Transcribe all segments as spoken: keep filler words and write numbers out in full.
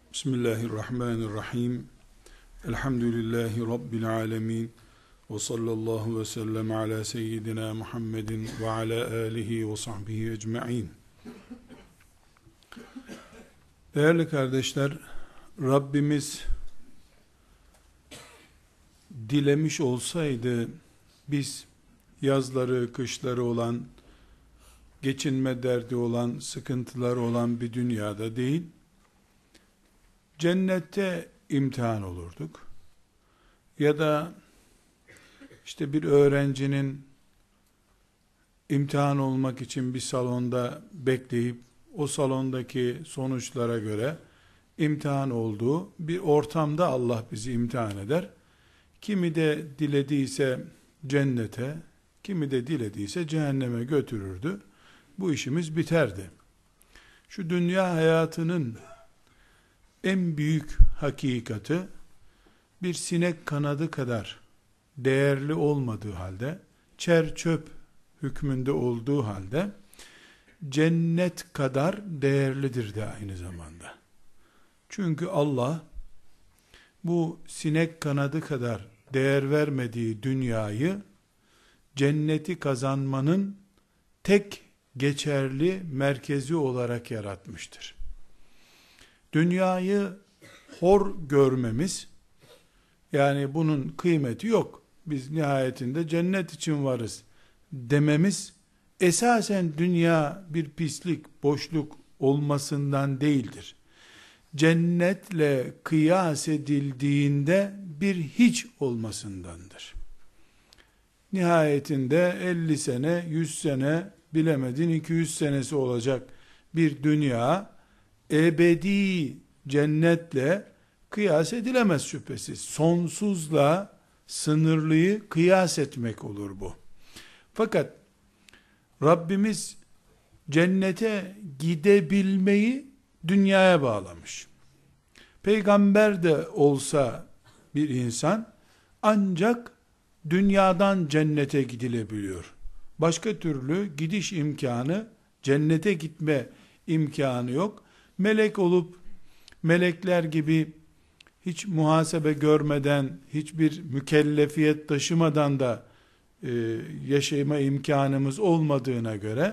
Bismillahirrahmanirrahim. Elhamdülillahi Rabbil alemin. Ve sallallahu ve sellem ala seyyidina Muhammedin ve ala alihi ve sahbihi ecma'in. Değerli kardeşler, Rabbimiz dilemiş olsaydı biz yazları, kışları olan, geçinme derdi olan, sıkıntıları olan bir dünyada değil, cennette imtihan olurduk. Ya da işte bir öğrencinin imtihan olmak için bir salonda bekleyip o salondaki sonuçlara göre imtihan olduğu bir ortamda Allah bizi imtihan eder. Kimi de dilediyse cennete, kimi de dilediyse cehenneme götürürdü. Bu işimiz biterdi. Şu dünya hayatının en büyük hakikati, bir sinek kanadı kadar değerli olmadığı halde, çer çöp hükmünde olduğu halde, cennet kadar değerlidir de aynı zamanda. Çünkü Allah, bu sinek kanadı kadar değer vermediği dünyayı, cenneti kazanmanın tek geçerli merkezi olarak yaratmıştır. Dünyayı hor görmemiz, yani bunun kıymeti yok, biz nihayetinde cennet için varız dememiz, esasen dünya bir pislik, boşluk olmasından değildir. Cennetle kıyas edildiğinde bir hiç olmasındandır. Nihayetinde elli sene, yüz sene, bilemedin iki yüz senesi olacak bir dünya, ebedi cennetle kıyas edilemez şüphesiz. Sonsuzla sınırlıyı kıyas etmek olur bu. Fakat Rabbimiz cennete gidebilmeyi dünyaya bağlamış. Peygamber de olsa bir insan ancak dünyadan cennete gidilebiliyor. Başka türlü gidiş imkanı, cennete gitme imkanı yok. Melek olup melekler gibi hiç muhasebe görmeden, hiçbir mükellefiyet taşımadan da e, yaşama imkanımız olmadığına göre,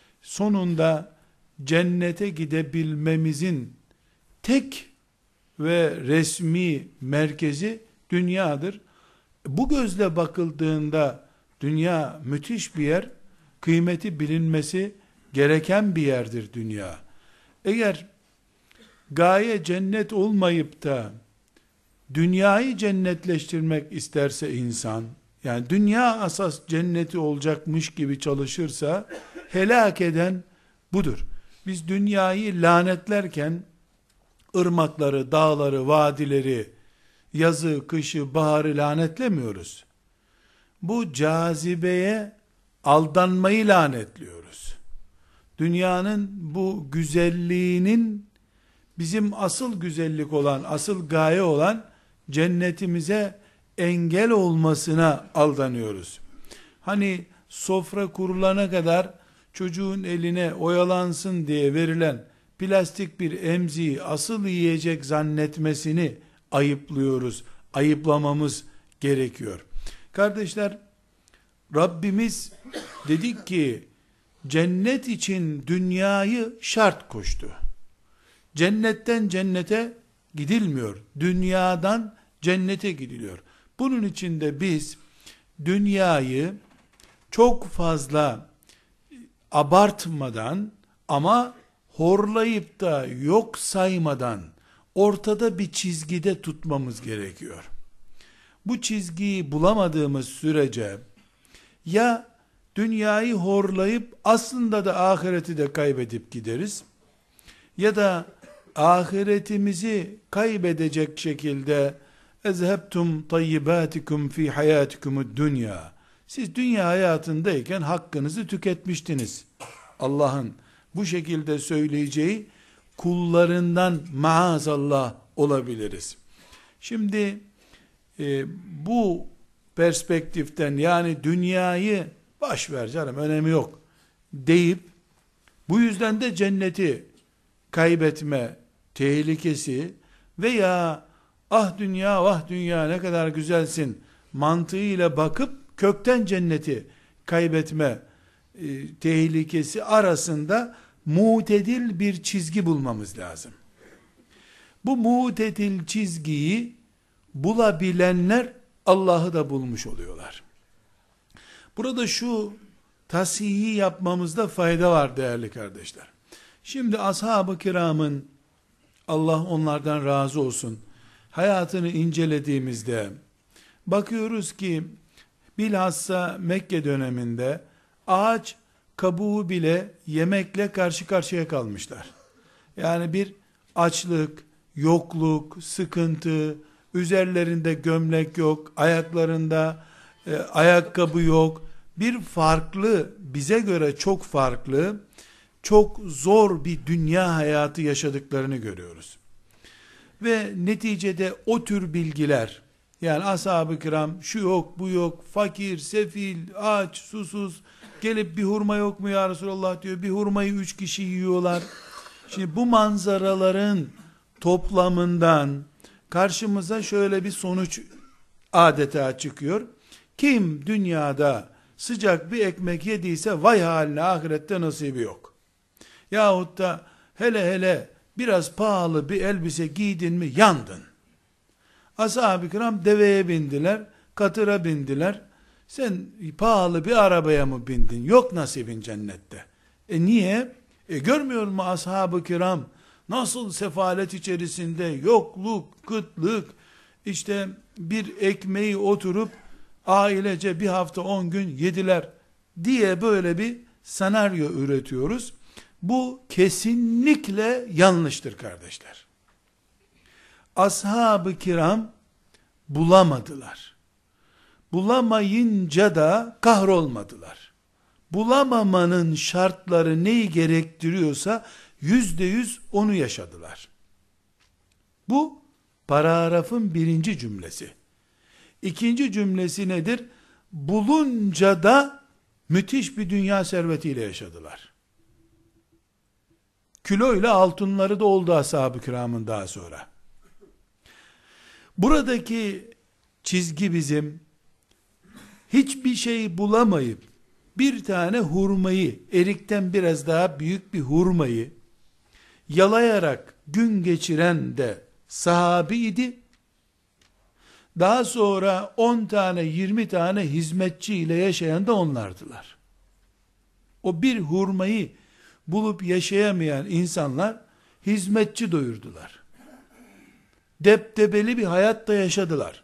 sonunda cennete gidebilmemizin tek ve resmi merkezi dünyadır. Bu gözle bakıldığında dünya müthiş bir yer, kıymeti bilinmesi gereken bir yerdir dünya. Eğer gaye cennet olmayıp da dünyayı cennetleştirmek isterse insan, yani dünya asas cenneti olacakmış gibi çalışırsa, helak eden budur. Biz dünyayı lanetlerken ırmakları, dağları, vadileri, yazı, kışı, baharı lanetlemiyoruz. Bu cazibeye aldanmayı lanetliyoruz. Dünyanın bu güzelliğinin bizim asıl güzellik olan, asıl gaye olan cennetimize engel olmasına aldanıyoruz. Hani sofra kurulana kadar çocuğun eline oyalansın diye verilen plastik bir emziği asıl yiyecek zannetmesini ayıplıyoruz. Ayıplamamız gerekiyor. Kardeşler, Rabbimiz dedik ki cennet için dünyayı şart koştu. Cennetten cennete gidilmiyor. Dünyadan cennete gidiliyor. Bunun için de biz dünyayı çok fazla abartmadan ama horlayıp da yok saymadan ortada bir çizgide tutmamız gerekiyor. Bu çizgiyi bulamadığımız sürece ya dünyayı horlayıp aslında da ahireti de kaybedip gideriz, ya da ahiretimizi kaybedecek şekilde ezhebtum tayyibatikum fi hayatikumud dunya, siz dünya hayatındayken hakkınızı tüketmiştiniz, Allah'ın bu şekilde söyleyeceği kullarından maazallah olabiliriz. Şimdi e, bu perspektiften, yani dünyayı boş ver canım önemi yok deyip bu yüzden de cenneti kaybetme tehlikesi veya ah dünya vah dünya ne kadar güzelsin mantığıyla bakıp kökten cenneti kaybetme e, tehlikesi arasında mutedil bir çizgi bulmamız lazım. Bu mutedil çizgiyi bulabilenler Allah'ı da bulmuş oluyorlar. Burada şu tasihi yapmamızda fayda var değerli kardeşler. Şimdi ashab-ı kiramın, Allah onlardan razı olsun, hayatını incelediğimizde bakıyoruz ki bilhassa Mekke döneminde ağaç kabuğu bile yemekle karşı karşıya kalmışlar. Yani bir açlık, yokluk, sıkıntı, üzerlerinde gömlek yok, ayaklarında e, ayakkabı yok. Bir farklı, bize göre çok farklı, çok zor bir dünya hayatı yaşadıklarını görüyoruz. Ve neticede o tür bilgiler, yani ashab-ı kiram şu yok bu yok, fakir, sefil, aç, susuz, gelip bir hurma yok mu ya Resulallah diyor, bir hurmayı üç kişi yiyorlar. Şimdi bu manzaraların toplamından karşımıza şöyle bir sonuç adeta çıkıyor. Kim dünyada sıcak bir ekmek yediyse vay haline ahirette nasibi yok. Yahut da hele hele biraz pahalı bir elbise giydin mi yandın. Ashab-ı kiram deveye bindiler, katıra bindiler. Sen pahalı bir arabaya mı bindin? Yok nasibin cennette. E niye? E görmüyor mu ashab-ı kiram nasıl sefalet içerisinde, yokluk, kıtlık, işte bir ekmeği oturup ailece bir hafta on gün yediler diye böyle bir senaryo üretiyoruz. Bu kesinlikle yanlıştır kardeşler. Ashab-ı kiram bulamadılar. Bulamayınca da kahrolmadılar. Bulamamanın şartları neyi gerektiriyorsa yüzde yüz onu yaşadılar. Bu paragrafın birinci cümlesi. İkinci cümlesi nedir? Bulunca da müthiş bir dünya servetiyle yaşadılar. Kiloyla altınları da oldu ashab-ı kiramın daha sonra. Buradaki çizgi bizim, hiçbir şey bulamayıp, bir tane hurmayı, erikten biraz daha büyük bir hurmayı, yalayarak gün geçiren de sahabiydi. Daha sonra on tane, yirmi tane hizmetçi ile yaşayan da onlardılar. O bir hurmayı bulup yaşayamayan insanlar, hizmetçi doyurdular. Depdebeli bir hayatta yaşadılar.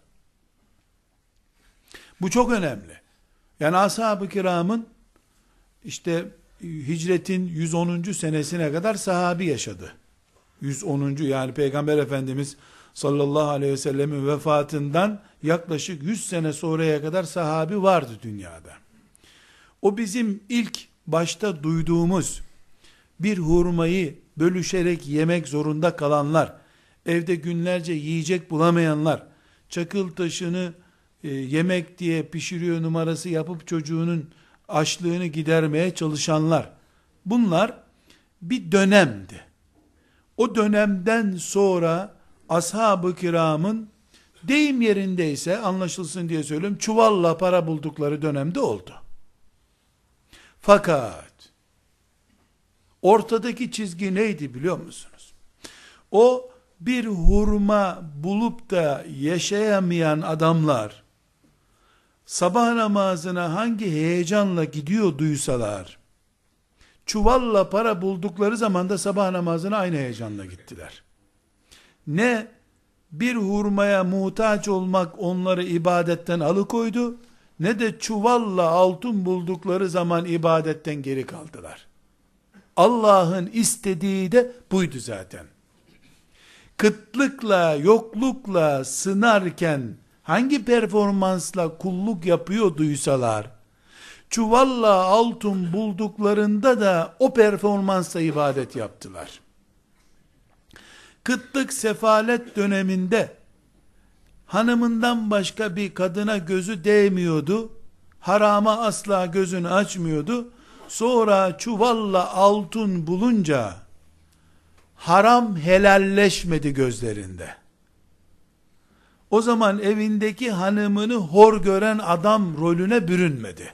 Bu çok önemli. Yani ashab-ı kiramın işte hicretin yüz onuncu senesine kadar sahabi yaşadı. yüz onuncu yani Peygamber Efendimiz sallallahu aleyhi ve sellemin vefatından yaklaşık yüz sene sonraya kadar sahabi vardı dünyada. O bizim ilk başta duyduğumuz bir hurmayı bölüşerek yemek zorunda kalanlar, evde günlerce yiyecek bulamayanlar, çakıl taşını e, yemek diye pişiriyor numarası yapıp çocuğunun açlığını gidermeye çalışanlar, bunlar bir dönemdi. O dönemden sonra ashab-ı kiramın deyim yerindeyse anlaşılsın diye söylüyorum, çuvalla para buldukları dönemde oldu. Fakat ortadaki çizgi neydi biliyor musunuz? O bir hurma bulup da yaşayamayan adamlar sabah namazına hangi heyecanla gidiyor duysalar, çuvalla para buldukları zaman da sabah namazına aynı heyecanla gittiler. Ne bir hurmaya muhtaç olmak onları ibadetten alıkoydu, ne de çuvalla altın buldukları zaman ibadetten geri kaldılar. Allah'ın istediği de buydu zaten. Kıtlıkla, yoklukla sınarken hangi performansla kulluk yapıyorduysalar, çuvalla altın bulduklarında da o performansla ibadet yaptılar. Kıtlık sefalet döneminde hanımından başka bir kadına gözü değmiyordu, harama asla gözünü açmıyordu. Sonra çuvalla altın bulunca haram helalleşmedi gözlerinde. o zaman evindeki hanımını hor gören adam rolüne bürünmedi.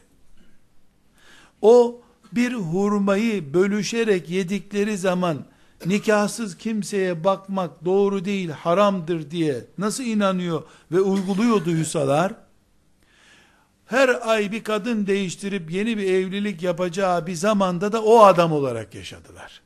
O bir hurmayı bölüşerek yedikleri zaman nikahsız kimseye bakmak doğru değil, haramdır diye nasıl inanıyor ve uyguluyor duysalar, her ay bir kadın değiştirip yeni bir evlilik yapacağı bir zamanda da o adam olarak yaşadılar.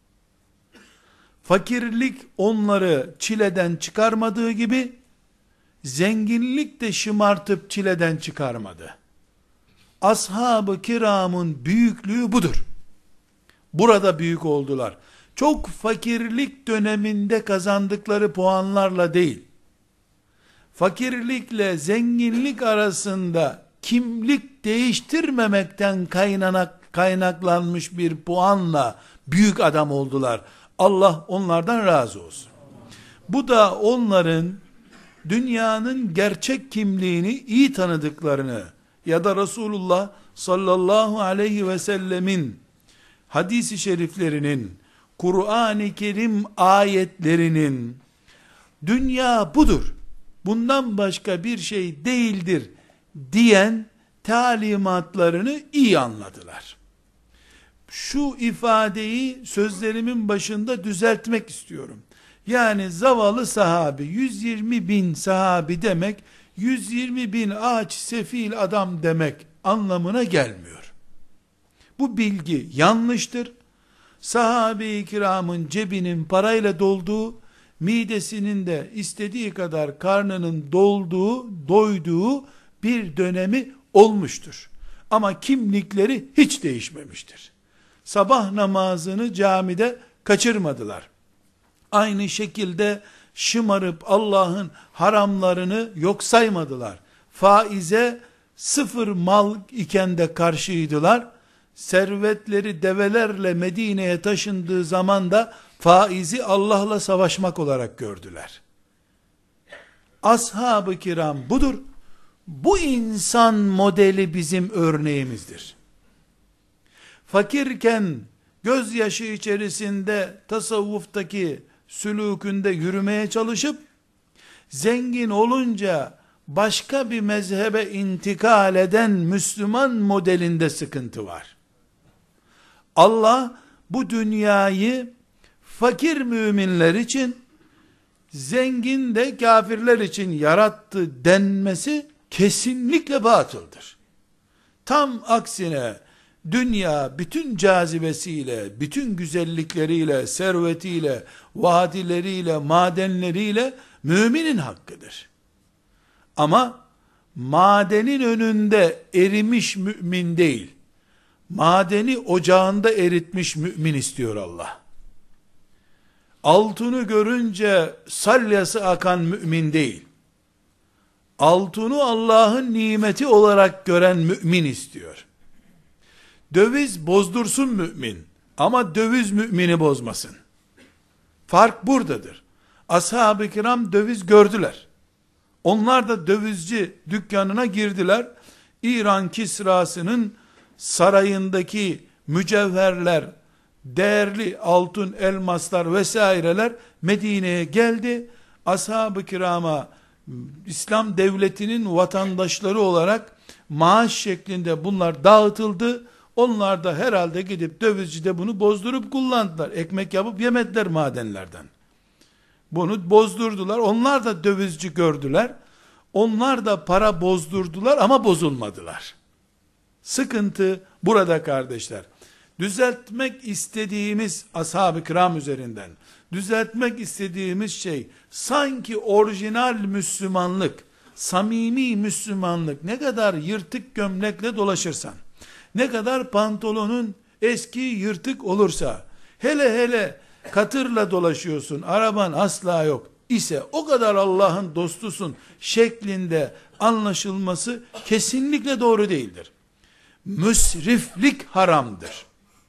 Fakirlik onları çileden çıkarmadığı gibi, zenginlik de şımartıp çileden çıkarmadı. Ashab-ı kiramın büyüklüğü budur. Burada büyük oldular. Çok fakirlik döneminde kazandıkları puanlarla değil, fakirlikle zenginlik arasında kimlik değiştirmemekten kaynanak, kaynaklanmış bir puanla büyük adam oldular. Allah onlardan razı olsun. Bu da onların dünyanın gerçek kimliğini iyi tanıdıklarını ya da Resulullah sallallahu aleyhi ve sellemin hadis-i şeriflerinin, Kur'an-ı Kerim ayetlerinin dünya budur, bundan başka bir şey değildir diyen talimatlarını iyi anladılar. Şu ifadeyi sözlerimin başında düzeltmek istiyorum. Yani zavallı sahabi, yüz yirmi bin sahabi demek, yüz yirmi bin aç sefil adam demek anlamına gelmiyor. Bu bilgi yanlıştır. Sahabe-i kiramın cebinin parayla dolduğu, midesinin de istediği kadar karnının dolduğu, doyduğu bir dönemi olmuştur. Ama kimlikleri hiç değişmemiştir. Sabah namazını camide kaçırmadılar. Aynı şekilde şımarıp Allah'ın haramlarını yok saymadılar. Faize sıfır mal iken de karşıydılar. Servetleri develerle Medine'ye taşındığı zaman da faizi Allah'la savaşmak olarak gördüler. Ashab-ı kiram budur. Bu insan modeli bizim örneğimizdir. Fakirken gözyaşı içerisinde tasavvuftaki sülûkünde yürümeye çalışıp, zengin olunca başka bir mezhebe intikal eden Müslüman modelinde sıkıntı var. Allah bu dünyayı fakir müminler için, zengin de kafirler için yarattı denmesi kesinlikle batıldır. Tam aksine dünya bütün cazibesiyle, bütün güzellikleriyle, servetiyle, vadileriyle, madenleriyle müminin hakkıdır. Ama madenin önünde erimiş mümin değil, madeni ocağında eritmiş mümin istiyor Allah. Altını görünce salyası akan mümin değil, altını Allah'ın nimeti olarak gören mümin istiyor. Döviz bozdursun mümin, ama döviz mümini bozmasın. Fark buradadır. Ashab-ı kiram döviz gördüler. Onlar da dövizci dükkanına girdiler. İran Kisrası'nın sarayındaki mücevherler, değerli altın, elmaslar vesaireler Medine'ye geldi. Ashab-ı kirama İslam devletinin vatandaşları olarak maaş şeklinde bunlar dağıtıldı. Onlar da herhalde gidip dövizcide bunu bozdurup kullandılar. Ekmek yapıp yemediler madenlerden. Bunu bozdurdular. Onlar da dövizci gördüler. Onlar da para bozdurdular ama bozulmadılar. Sıkıntı burada kardeşler. Düzeltmek istediğimiz ashab-ı kiram üzerinden, düzeltmek istediğimiz şey, sanki orijinal Müslümanlık, samimi Müslümanlık, ne kadar yırtık gömlekle dolaşırsan, ne kadar pantolonun eski yırtık olursa, hele hele katırla dolaşıyorsun, araban asla yok ise, o kadar Allah'ın dostusun şeklinde anlaşılması kesinlikle doğru değildir. Müsriflik haramdır.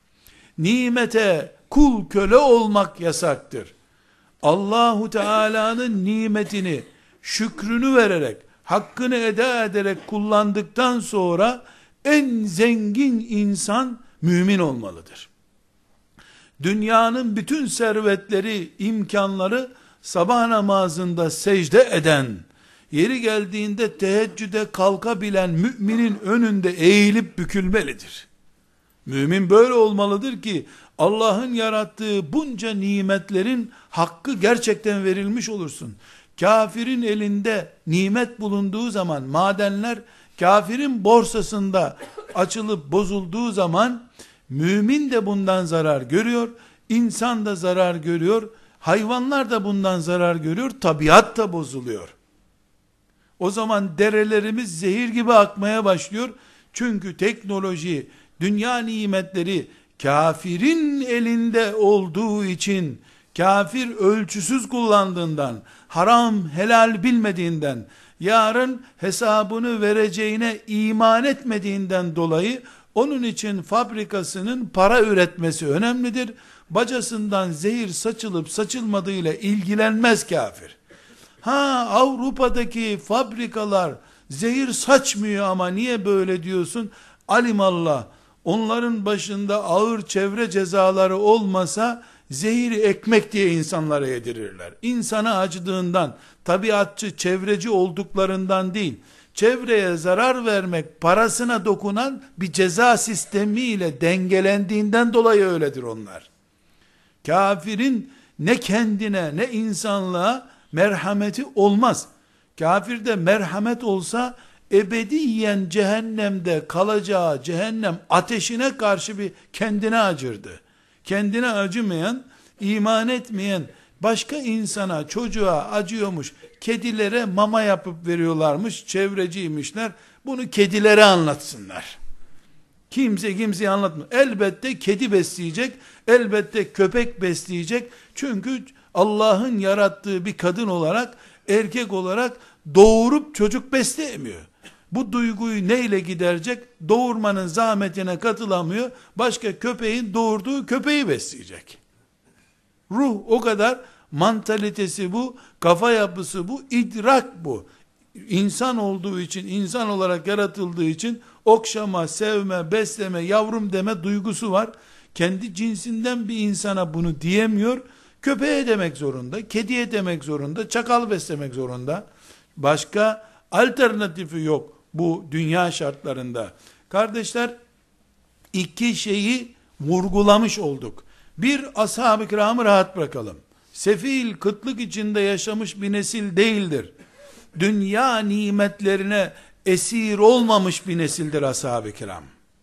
Nimete kul köle olmak yasaktır. Allahu Teala'nın nimetini, şükrünü vererek, hakkını eda ederek kullandıktan sonra en zengin insan mümin olmalıdır. Dünyanın bütün servetleri, imkanları sabah namazında secde eden, Yeri geldiğinde teheccüde kalkabilen müminin önünde eğilip bükülmelidir. Mümin böyle olmalıdır ki Allah'ın yarattığı bunca nimetlerin hakkı gerçekten verilmiş olursun. Kafirin elinde nimet bulunduğu zaman, madenler kafirin borsasında açılıp bozulduğu zaman mümin de bundan zarar görüyor, insan da zarar görüyor, hayvanlar da bundan zarar görüyor, tabiat da bozuluyor. O zaman derelerimiz zehir gibi akmaya başlıyor. Çünkü teknoloji, dünya nimetleri kafirin elinde olduğu için, kafir ölçüsüz kullandığından, haram helal bilmediğinden, yarın hesabını vereceğine iman etmediğinden dolayı, onun için fabrikasının para üretmesi önemlidir. Bacasından zehir saçılıp saçılmadığıyla ilgilenmez kafir. Ha, Avrupa'daki fabrikalar zehir saçmıyor ama niye böyle diyorsun? Alimallah, onların başında ağır çevre cezaları olmasa zehiri ekmek diye insanlara yedirirler. İnsana acıdığından, tabiatçı, çevreci olduklarından değil, çevreye zarar vermek parasına dokunan bir ceza sistemiyle dengelendiğinden dolayı öyledir onlar. Kafirin ne kendine ne insanlığa merhameti olmaz. Kafirde merhamet olsa ebediyen cehennemde kalacağı cehennem ateşine karşı bir kendine acırdı. Kendine acımayan, iman etmeyen başka insana, çocuğa acıyormuş, kedilere mama yapıp veriyorlarmış, çevreciymişler, bunu kedilere anlatsınlar. Kimse kimseye anlatmıyor. Elbette kedi besleyecek, elbette köpek besleyecek, çünkü Allah'ın yarattığı bir kadın olarak, erkek olarak doğurup çocuk besleyemiyor. Bu duyguyu neyle giderecek? Doğurmanın zahmetine katılamıyor. Başka köpeğin doğurduğu köpeği besleyecek. Ruh o kadar, mantalitesi bu, kafa yapısı bu, idrak bu. İnsan olduğu için, insan olarak yaratıldığı için okşama, sevme, besleme, yavrum deme duygusu var. Kendi cinsinden bir insana bunu diyemiyor. Köpeğe demek zorunda, kediye demek zorunda, çakal beslemek zorunda. Başka alternatifi yok bu dünya şartlarında. Kardeşler, iki şeyi vurgulamış olduk. Bir, ashab-ı kiramı rahat bırakalım. Sefil, kıtlık içinde yaşamış bir nesil değildir. Dünya nimetlerine esir olmamış bir nesildir ashab-ı kiram.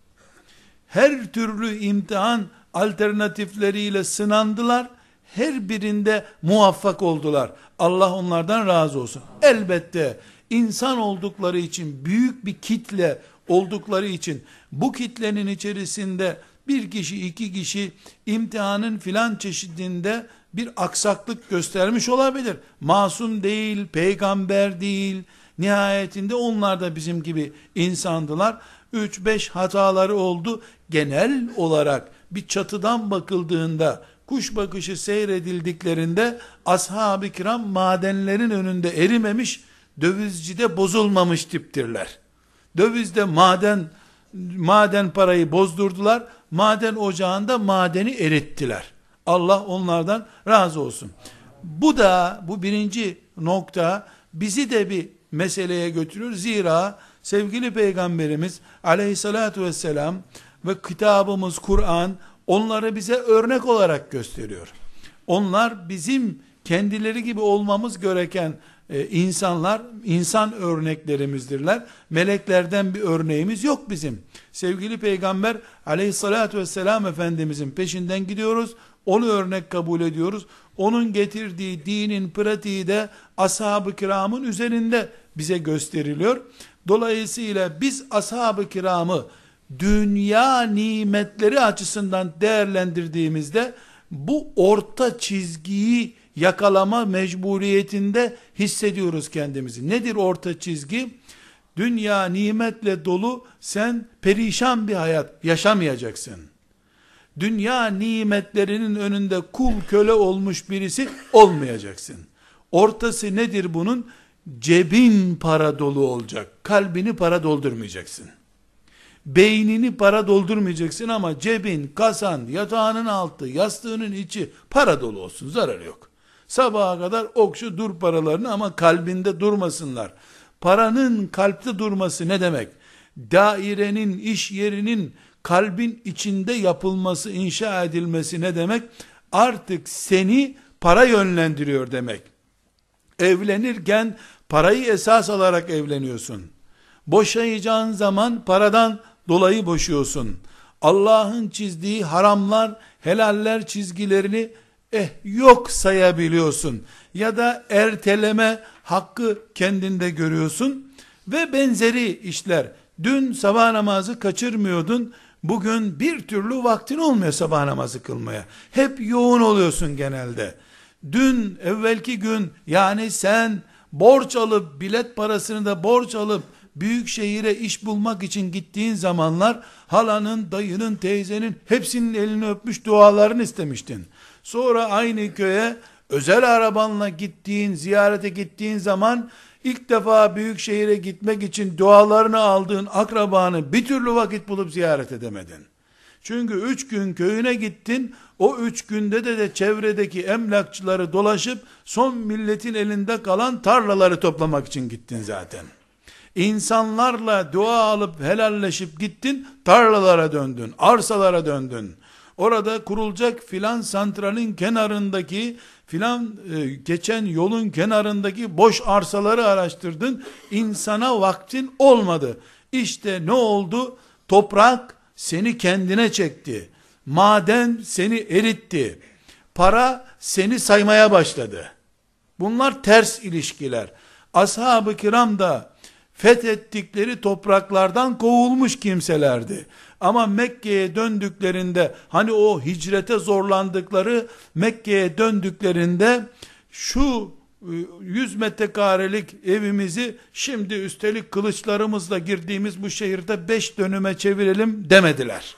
Her türlü imtihan alternatifleriyle sınandılar. Her birinde muvaffak oldular. Allah onlardan razı olsun. Elbette insan oldukları için, büyük bir kitle oldukları için, bu kitlenin içerisinde bir kişi, iki kişi imtihanın filan çeşidinde bir aksaklık göstermiş olabilir. Masum değil, peygamber değil. Nihayetinde onlar da bizim gibi insandılar. Üç beş hataları oldu. Genel olarak bir çatıdan bakıldığında, kuş bakışı seyredildiklerinde ashab-ı kiram madenlerin önünde erimemiş, dövizcide bozulmamış tiptirler. Dövizde maden maden parayı bozdurdular, maden ocağında madeni erittiler. Allah onlardan razı olsun. Bu da, bu birinci nokta bizi de bir meseleye götürüyor. Zira sevgili Peygamberimiz aleyhissalatu vesselam ve kitabımız Kur'an onları bize örnek olarak gösteriyor. Onlar bizim kendileri gibi olmamız gereken e, insanlar, insan örneklerimizdirler. Meleklerden bir örneğimiz yok bizim. Sevgili Peygamber aleyhissalatu vesselam Efendimizin peşinden gidiyoruz. Onu örnek kabul ediyoruz. Onun getirdiği dinin pratiği de ashab-ı kiramın üzerinde bize gösteriliyor. Dolayısıyla biz ashab-ı kiramı dünya nimetleri açısından değerlendirdiğimizde bu orta çizgiyi yakalama mecburiyetinde hissediyoruz kendimizi. Nedir orta çizgi? Dünya nimetle dolu, sen perişan bir hayat yaşamayacaksın. Dünya nimetlerinin önünde kul köle olmuş birisi olmayacaksın. Ortası nedir bunun? Cebin para dolu olacak. Kalbini para doldurmayacaksın. Beynini para doldurmayacaksın ama cebin, kasan, yatağının altı, yastığının içi para dolu olsun. Zararı yok. Sabaha kadar okşu dur paralarını ama kalbinde durmasınlar. Paranın kalpte durması ne demek? Dairenin, iş yerinin kalbin içinde yapılması, inşa edilmesi ne demek? Artık seni para yönlendiriyor demek. Evlenirken parayı esas alarak evleniyorsun. Boşayacağın zaman paradan dolayı boşuyorsun. Allah'ın çizdiği haramlar, helaller çizgilerini eh yok sayabiliyorsun. Ya da erteleme hakkı kendinde görüyorsun. Ve benzeri işler. Dün sabah namazı kaçırmıyordun. Bugün bir türlü vaktin olmuyor sabah namazı kılmaya. Hep yoğun oluyorsun genelde. Dün, evvelki gün, yani sen borç alıp, bilet parasını da borç alıp, büyük şehire iş bulmak için gittiğin zamanlar, halanın, dayının, teyzenin, hepsinin elini öpmüş dualarını istemiştin. Sonra aynı köye, özel arabanla gittiğin, ziyarete gittiğin zaman, ilk defa büyük şehire gitmek için dualarını aldığın akrabanı bir türlü vakit bulup ziyaret edemedin. Çünkü üç gün köyüne gittin, o üç günde de, de çevredeki emlakçıları dolaşıp, son milletin elinde kalan tarlaları toplamak için gittin zaten. İnsanlarla dua alıp helalleşip gittin, tarlalara döndün, arsalara döndün. Orada kurulacak filan santralin kenarındaki, filan e, geçen yolun kenarındaki boş arsaları araştırdın, insana vaktin olmadı. İşte ne oldu? Toprak seni kendine çekti. Maden seni eritti. Para seni saymaya başladı. Bunlar ters ilişkiler. Ashab-ı kiram da fethettikleri topraklardan kovulmuş kimselerdi. Ama Mekke'ye döndüklerinde, hani o hicrete zorlandıkları Mekke'ye döndüklerinde, şu yüz metrekarelik evimizi şimdi üstelik kılıçlarımızla girdiğimiz bu şehirde beş dönüme çevirelim demediler.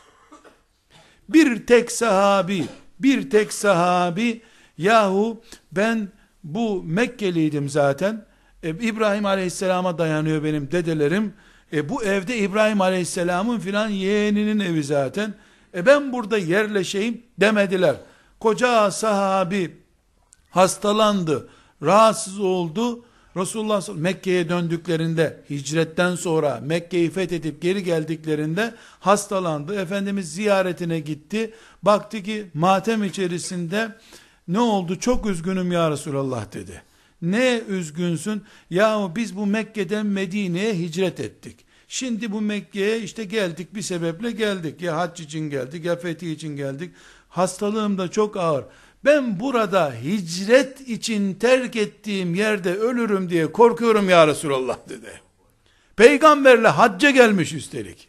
Bir tek sahabi, bir tek sahabi, yahu ben bu Mekkeliydim zaten, e, İbrahim Aleyhisselam'a dayanıyor benim dedelerim, e, bu evde İbrahim Aleyhisselam'ın filan yeğeninin evi zaten, e, ben burada yerleşeyim demediler. Koca sahabi hastalandı, rahatsız oldu. Resulullah Mekke'ye döndüklerinde, hicretten sonra Mekke'yi fethedip geri geldiklerinde hastalandı. Efendimiz ziyaretine gitti. Baktı ki matem içerisinde, ne oldu? Çok üzgünüm ya Resulallah dedi. Ne üzgünsün? Yahu biz bu Mekke'den Medine'ye hicret ettik. Şimdi bu Mekke'ye işte geldik, bir sebeple geldik. Ya hac için geldik, ya fetih için geldik. Hastalığım da çok ağır. Ben burada hicret için terk ettiğim yerde ölürüm diye korkuyorum ya Resulallah dedi. Peygamberle hacca gelmiş üstelik.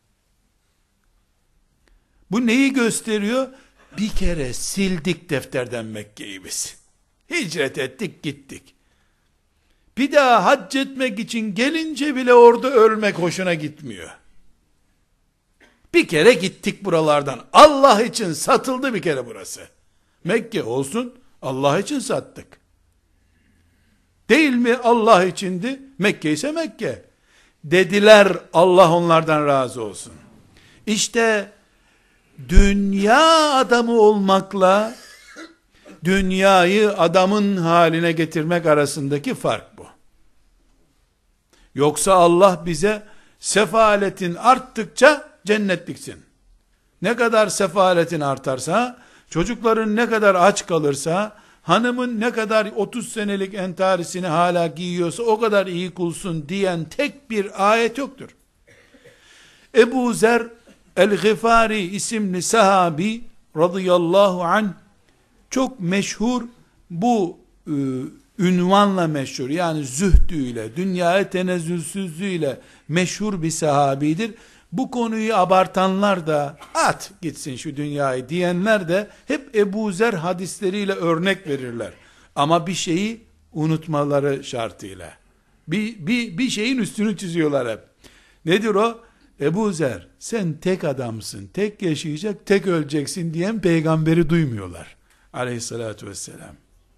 Bu neyi gösteriyor? Bir kere sildik defterden Mekke'yi biz. Hicret ettik gittik. Bir daha hac etmek için gelince bile orada ölmek hoşuna gitmiyor. Bir kere gittik buralardan. Allah için satıldı bir kere burası. Mekke olsun, Allah için sattık. Değil mi Allah içindi? Mekke ise Mekke. Dediler, Allah onlardan razı olsun. İşte dünya adamı olmakla dünyayı adamın haline getirmek arasındaki fark bu. Yoksa Allah bize sefaletin arttıkça cennetliksin. Ne kadar sefaletin artarsa, çocukların ne kadar aç kalırsa, hanımın ne kadar otuz senelik entarisini hala giyiyorsa o kadar iyi kulsun diyen tek bir ayet yoktur. Ebu Zer el-Gıfari isimli sahabi radıyallahu anh çok meşhur, bu e, ünvanla meşhur, yani zühdüyle, dünyaya tenezzülsüzlüğüyle meşhur bir sahabidir. Bu konuyu abartanlar da, at gitsin şu dünyayı diyenler de hep Ebu Zer hadisleriyle örnek verirler. Ama bir şeyi unutmaları şartıyla. Bir, bir, bir şeyin üstünü çiziyorlar hep. Nedir o? Ebu Zer, sen tek adamsın, tek yaşayacak, tek öleceksin diyen peygamberi duymuyorlar. Aleyhissalatü vesselam.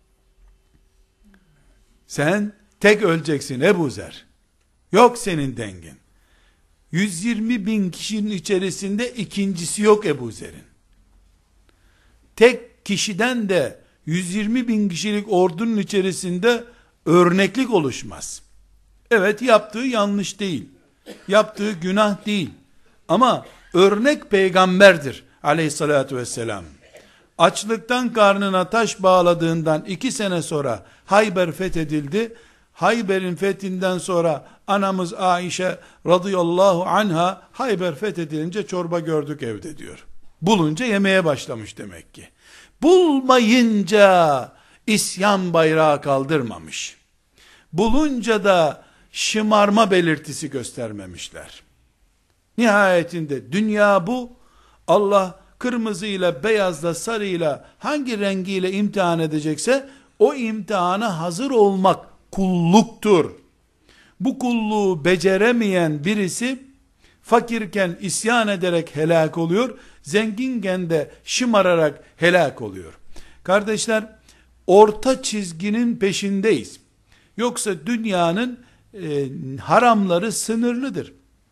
Sen tek öleceksin Ebu Zer. Yok senin dengin. yüz yirmi bin kişinin içerisinde ikincisi yok Ebu Zer'in. Tek kişiden de yüz yirmi bin kişilik ordunun içerisinde örneklik oluşmaz. Evet, yaptığı yanlış değil. Yaptığı günah değil. Ama örnek peygamberdir aleyhissalatü vesselam. Açlıktan karnına taş bağladığından iki sene sonra Hayber fethedildi. Hayber'in fethinden sonra anamız Aişe radıyallahu anha Hayber fethedilince çorba gördük evde diyor. Bulunca yemeye başlamış demek ki. Bulmayınca isyan bayrağı kaldırmamış. Bulunca da şımarma belirtisi göstermemişler. Nihayetinde dünya bu. Allah kırmızıyla, beyazla, sarıyla hangi rengiyle imtihan edecekse o imtihana hazır olmak kulluktur. Bu kulluğu beceremeyen birisi fakirken isyan ederek helak oluyor, zenginken de şımararak helak oluyor. Kardeşler, orta çizginin peşindeyiz. Yoksa dünyanın e, haramları sınırlıdır.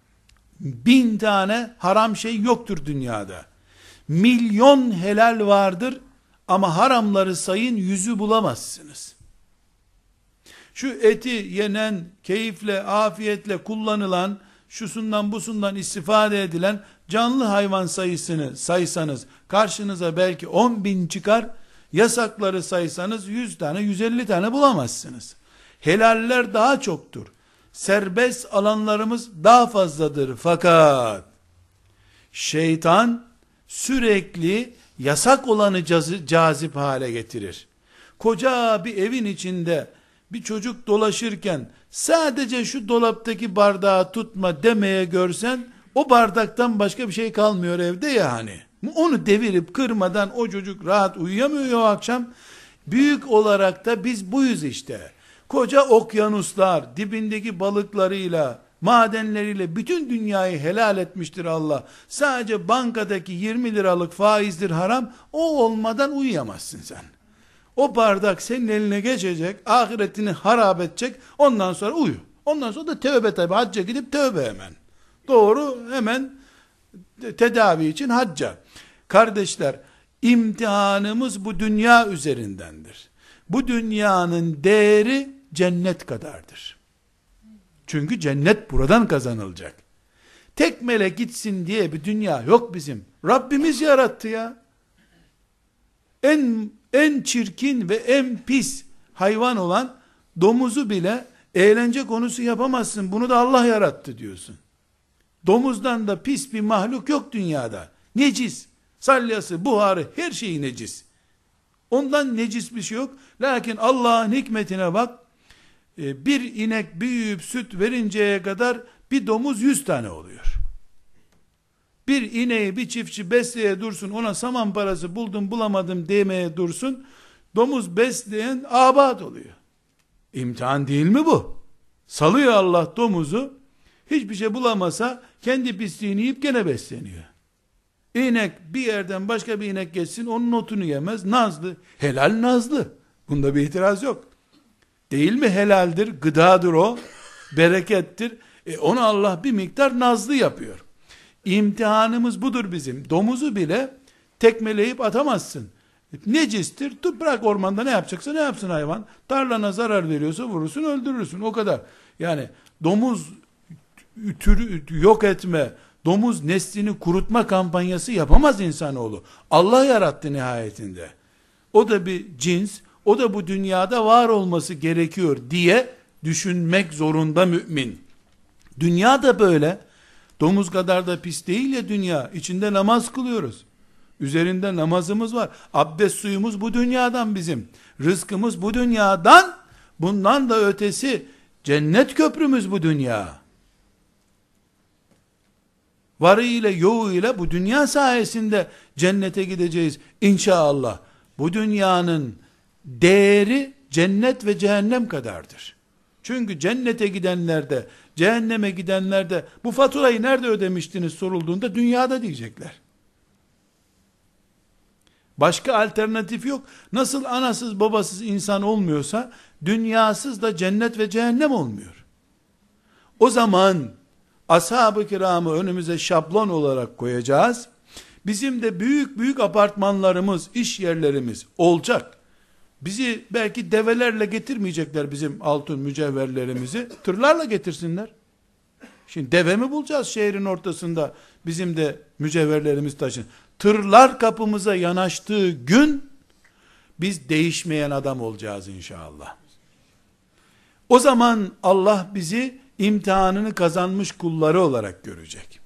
Bin tane haram şey yoktur dünyada. Milyon helal vardır ama haramları sayın, yüzü bulamazsınız. Şu eti yenen, keyifle, afiyetle kullanılan, şusundan busundan istifade edilen canlı hayvan sayısını saysanız karşınıza belki on bin çıkar. Yasakları saysanız yüz tane, yüz elli tane bulamazsınız. Helaller daha çoktur. Serbest alanlarımız daha fazladır. Fakat şeytan sürekli yasak olanı cazip hale getirir. Koca bir evin içinde bir çocuk dolaşırken sadece şu dolaptaki bardağı tutma demeye görsen, o bardaktan başka bir şey kalmıyor evde ya hani. Onu devirip kırmadan o çocuk rahat uyuyamıyor o akşam. Büyük olarak da biz buyuz işte. Koca okyanuslar dibindeki balıklarıyla, madenleriyle bütün dünyayı helal etmiştir Allah. Sadece bankadaki yirmi liralık faizdir haram. O olmadan uyuyamazsın sen. O bardak senin eline geçecek, ahiretini harap edecek, ondan sonra uyu. Ondan sonra da tövbe tabi, hacca gidip tövbe hemen. Doğru, hemen tedavi için hacca. Kardeşler, imtihanımız bu dünya üzerindendir. Bu dünyanın değeri cennet kadardır. Çünkü cennet buradan kazanılacak. Tek melek gitsin diye bir dünya yok bizim. Rabbimiz yarattı ya. En en çirkin ve en pis hayvan olan domuzu bile eğlence konusu yapamazsın. Bunu da Allah yarattı diyorsun. Domuzdan da pis bir mahluk yok dünyada. Necis, salyası, buharı, her şeyi necis. Ondan necis bir şey yok. Lakin Allah'ın hikmetine bak. Bir inek büyüyüp süt verinceye kadar bir domuz yüz tane oluyor. Bir ineği bir çiftçi besleye dursun, ona saman parası buldum bulamadım demeye dursun, domuz besleyen abat oluyor. İmtihan değil mi bu? Salıyor Allah domuzu, hiçbir şey bulamasa kendi pisliğini yiyip gene besleniyor. İnek bir yerden başka bir inek geçsin, onun otunu yemez, nazlı. Helal nazlı. Bunda bir itiraz yok. Değil mi helaldir, gıdadır o, berekettir. E onu Allah bir miktar nazlı yapıyor. İmtihanımız budur bizim. Domuzu bile tekmeleyip atamazsın. Necistir, tut bırak ormanda, ne yapacaksa ne yapsın hayvan. Tarlana zarar veriyorsa vurursun, öldürürsün, o kadar. Yani domuz türü yok etme, domuz neslini kurutma kampanyası yapamaz insanoğlu. Allah yarattı nihayetinde. O da bir cins, o da bu dünyada var olması gerekiyor diye düşünmek zorunda mümin. Dünya da böyle. Domuz kadar da pis değil ya dünya. İçinde namaz kılıyoruz. Üzerinde namazımız var. Abdest suyumuz bu dünyadan bizim. Rızkımız bu dünyadan. Bundan da ötesi cennet köprümüz bu dünya. Varıyla yoğuyla bu dünya sayesinde cennete gideceğiz İnşallah. Bu dünyanın değeri cennet ve cehennem kadardır. Çünkü cennete gidenlerde, cehenneme gidenlerde bu faturayı nerede ödemiştiniz sorulduğunda dünyada diyecekler. Başka alternatif yok. Nasıl anasız babasız insan olmuyorsa dünyasız da cennet ve cehennem olmuyor. O zaman ashab-ı kiramı önümüze şablon olarak koyacağız. Bizim de büyük büyük apartmanlarımız, iş yerlerimiz olacak. Bizi belki develerle getirmeyecekler, bizim altın mücevherlerimizi. Tırlarla getirsinler. Şimdi deve mi bulacağız şehrin ortasında, bizim de mücevherlerimiz taşın? Tırlar kapımıza yanaştığı gün, biz değişmeyen adam olacağız inşallah. O zaman Allah bizi imtihanını kazanmış kulları olarak görecek.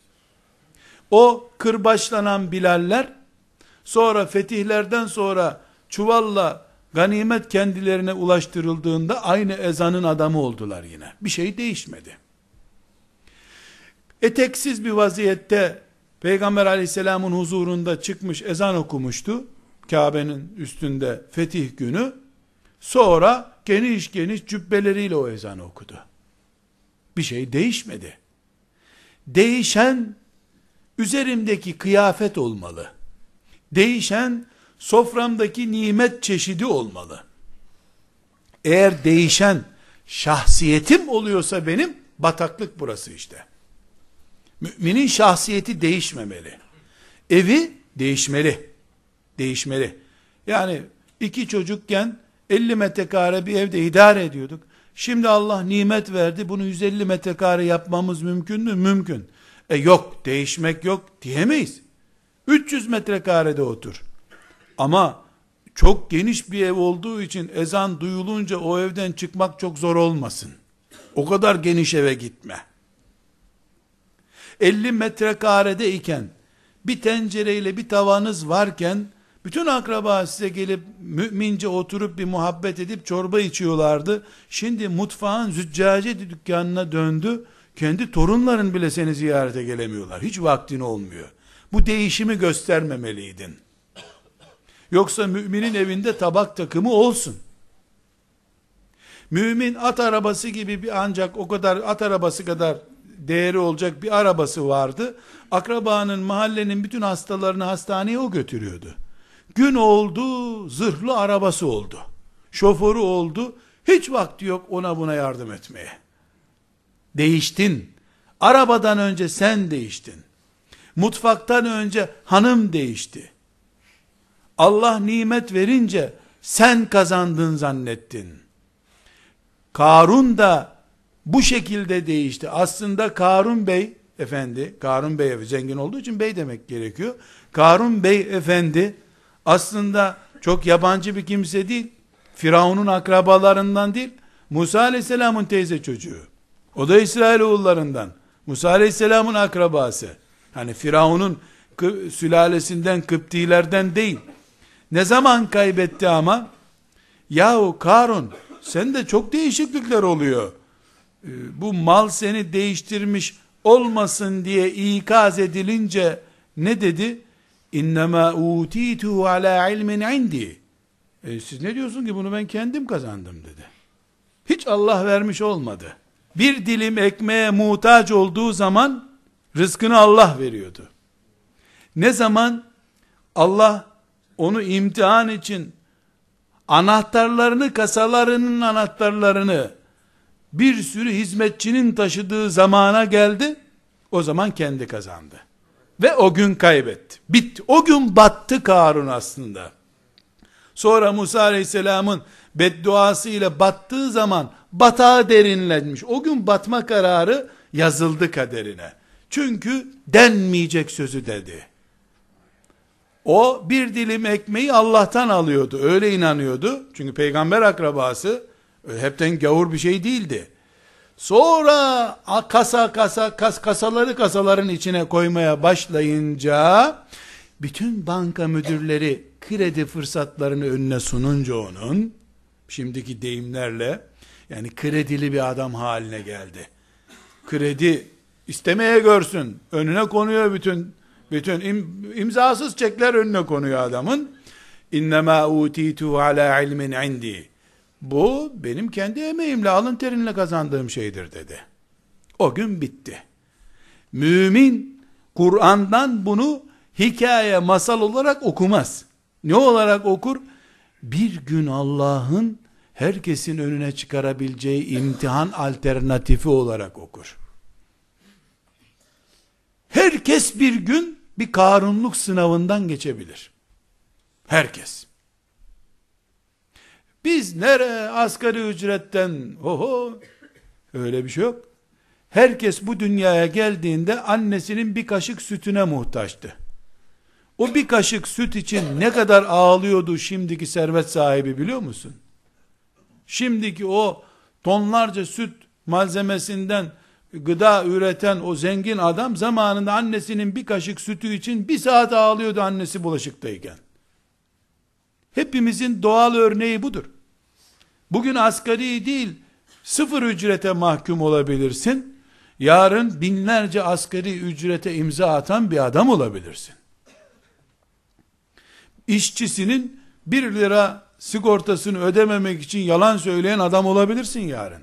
O kırbaçlanan Bilaller, sonra fetihlerden sonra çuvalla ganimet kendilerine ulaştırıldığında aynı ezanın adamı oldular yine. Bir şey değişmedi. Eteksiz bir vaziyette Peygamber aleyhisselamın huzurunda çıkmış ezan okumuştu. Kabe'nin üstünde fetih günü. Sonra geniş geniş cübbeleriyle o ezanı okudu. Bir şey değişmedi. Değişen üzerimdeki kıyafet olmalı. Değişen soframdaki nimet çeşidi olmalı. Eğer değişen şahsiyetim oluyorsa benim, bataklık burası işte. Müminin şahsiyeti değişmemeli. Evi değişmeli. Değişmeli. Yani iki çocukken elli metrekare bir evde idare ediyorduk. Şimdi Allah nimet verdi, bunu yüz elli metrekare yapmamız mümkün mü? Mümkün. E yok, değişmek yok diyemeyiz. üç yüz metrekarede otur. Ama çok geniş bir ev olduğu için ezan duyulunca o evden çıkmak çok zor olmasın. O kadar geniş eve gitme. elli metrekarede iken, bir tencereyle bir tavanız varken, bütün akraba size gelip mümince oturup bir muhabbet edip çorba içiyorlardı. Şimdi mutfağın züccaciye dükkanına döndü. Kendi torunların bile seni ziyarete gelemiyorlar. Hiç vaktin olmuyor. Bu değişimi göstermemeliydin. Yoksa müminin evinde tabak takımı olsun. Mümin at arabası gibi bir, ancak o kadar at arabası kadar değeri olacak bir arabası vardı. Akrabanın, mahallenin bütün hastalarını hastaneye o götürüyordu. Gün oldu, zırhlı arabası oldu. Şoförü oldu. Hiç vakti yok ona buna yardım etmeye. Değiştin. Arabadan önce sen değiştin. Mutfaktan önce hanım değişti. Allah nimet verince sen kazandın zannettin. Karun da bu şekilde değişti. Aslında Karun Bey efendi, Karun Bey zengin olduğu için bey demek gerekiyor. Karun Bey efendi aslında çok yabancı bir kimse değil. Firavun'un akrabalarından değil. Musa aleyhisselamın teyze çocuğu. O da İsrailoğullarından. Musa aleyhisselamın akrabası. Hani Firavun'un sülalesinden, Kıptilerden değil. Ne zaman kaybetti ama? Yahu Karun, sende çok değişiklikler oluyor. Bu mal seni değiştirmiş olmasın diye ikaz edilince ne dedi? İnnemâ utitu alâ ilmin indi. E siz ne diyorsun ki, bunu ben kendim kazandım dedi. Hiç Allah vermiş olmadı. Bir dilim ekmeğe muhtaç olduğu zaman rızkını Allah veriyordu. Ne zaman Allah onu imtihan için anahtarlarını, kasalarının anahtarlarını bir sürü hizmetçinin taşıdığı zamana geldi, o zaman kendi kazandı. Ve o gün kaybetti. Bitti. O gün battı Karun aslında. Sonra Musa aleyhisselamın bedduası ile battığı zaman batağı derinlenmiş. O gün batma kararı yazıldı kaderine. Çünkü denmeyecek sözü dedi. O bir dilim ekmeği Allah'tan alıyordu. Öyle inanıyordu. Çünkü peygamber akrabası hepten gavur bir şey değildi. Sonra kasa kasa kas kasaları kasaların içine koymaya başlayınca bütün banka müdürleri kredi fırsatlarını önüne sununca onun, şimdiki deyimlerle, yani kredili bir adam haline geldi. Kredi istemeye görsün. Önüne konuyor bütün bütün im, imzasız çekler önüne konuyor adamın. İnnemâ utitu alâ ilmin indi. Bu benim kendi emeğimle, alın terinle kazandığım şeydir dedi. O gün bitti. Mümin Kur'an'dan bunu hikaye, masal olarak okumaz. Ne olarak okur? Bir gün Allah'ın herkesin önüne çıkarabileceği imtihan alternatifi olarak okur. Herkes bir gün bir Karunluk sınavından geçebilir. Herkes. Biz nere asgari ücretten, oho, öyle bir şey yok. Herkes bu dünyaya geldiğinde annesinin bir kaşık sütüne muhtaçtı. O bir kaşık süt için ne kadar ağlıyordu şimdiki servet sahibi biliyor musun? Şimdiki o tonlarca süt malzemesinden gıda üreten o zengin adam zamanında annesinin bir kaşık sütü için bir saat ağlıyordu annesi bulaşıktayken. Hepimizin doğal örneği budur. Bugün asgari değil, sıfır ücrete mahkum olabilirsin. Yarın binlerce asgari ücrete imza atan bir adam olabilirsin. İşçisinin bir lira sigortasını ödememek için yalan söyleyen adam olabilirsin yarın.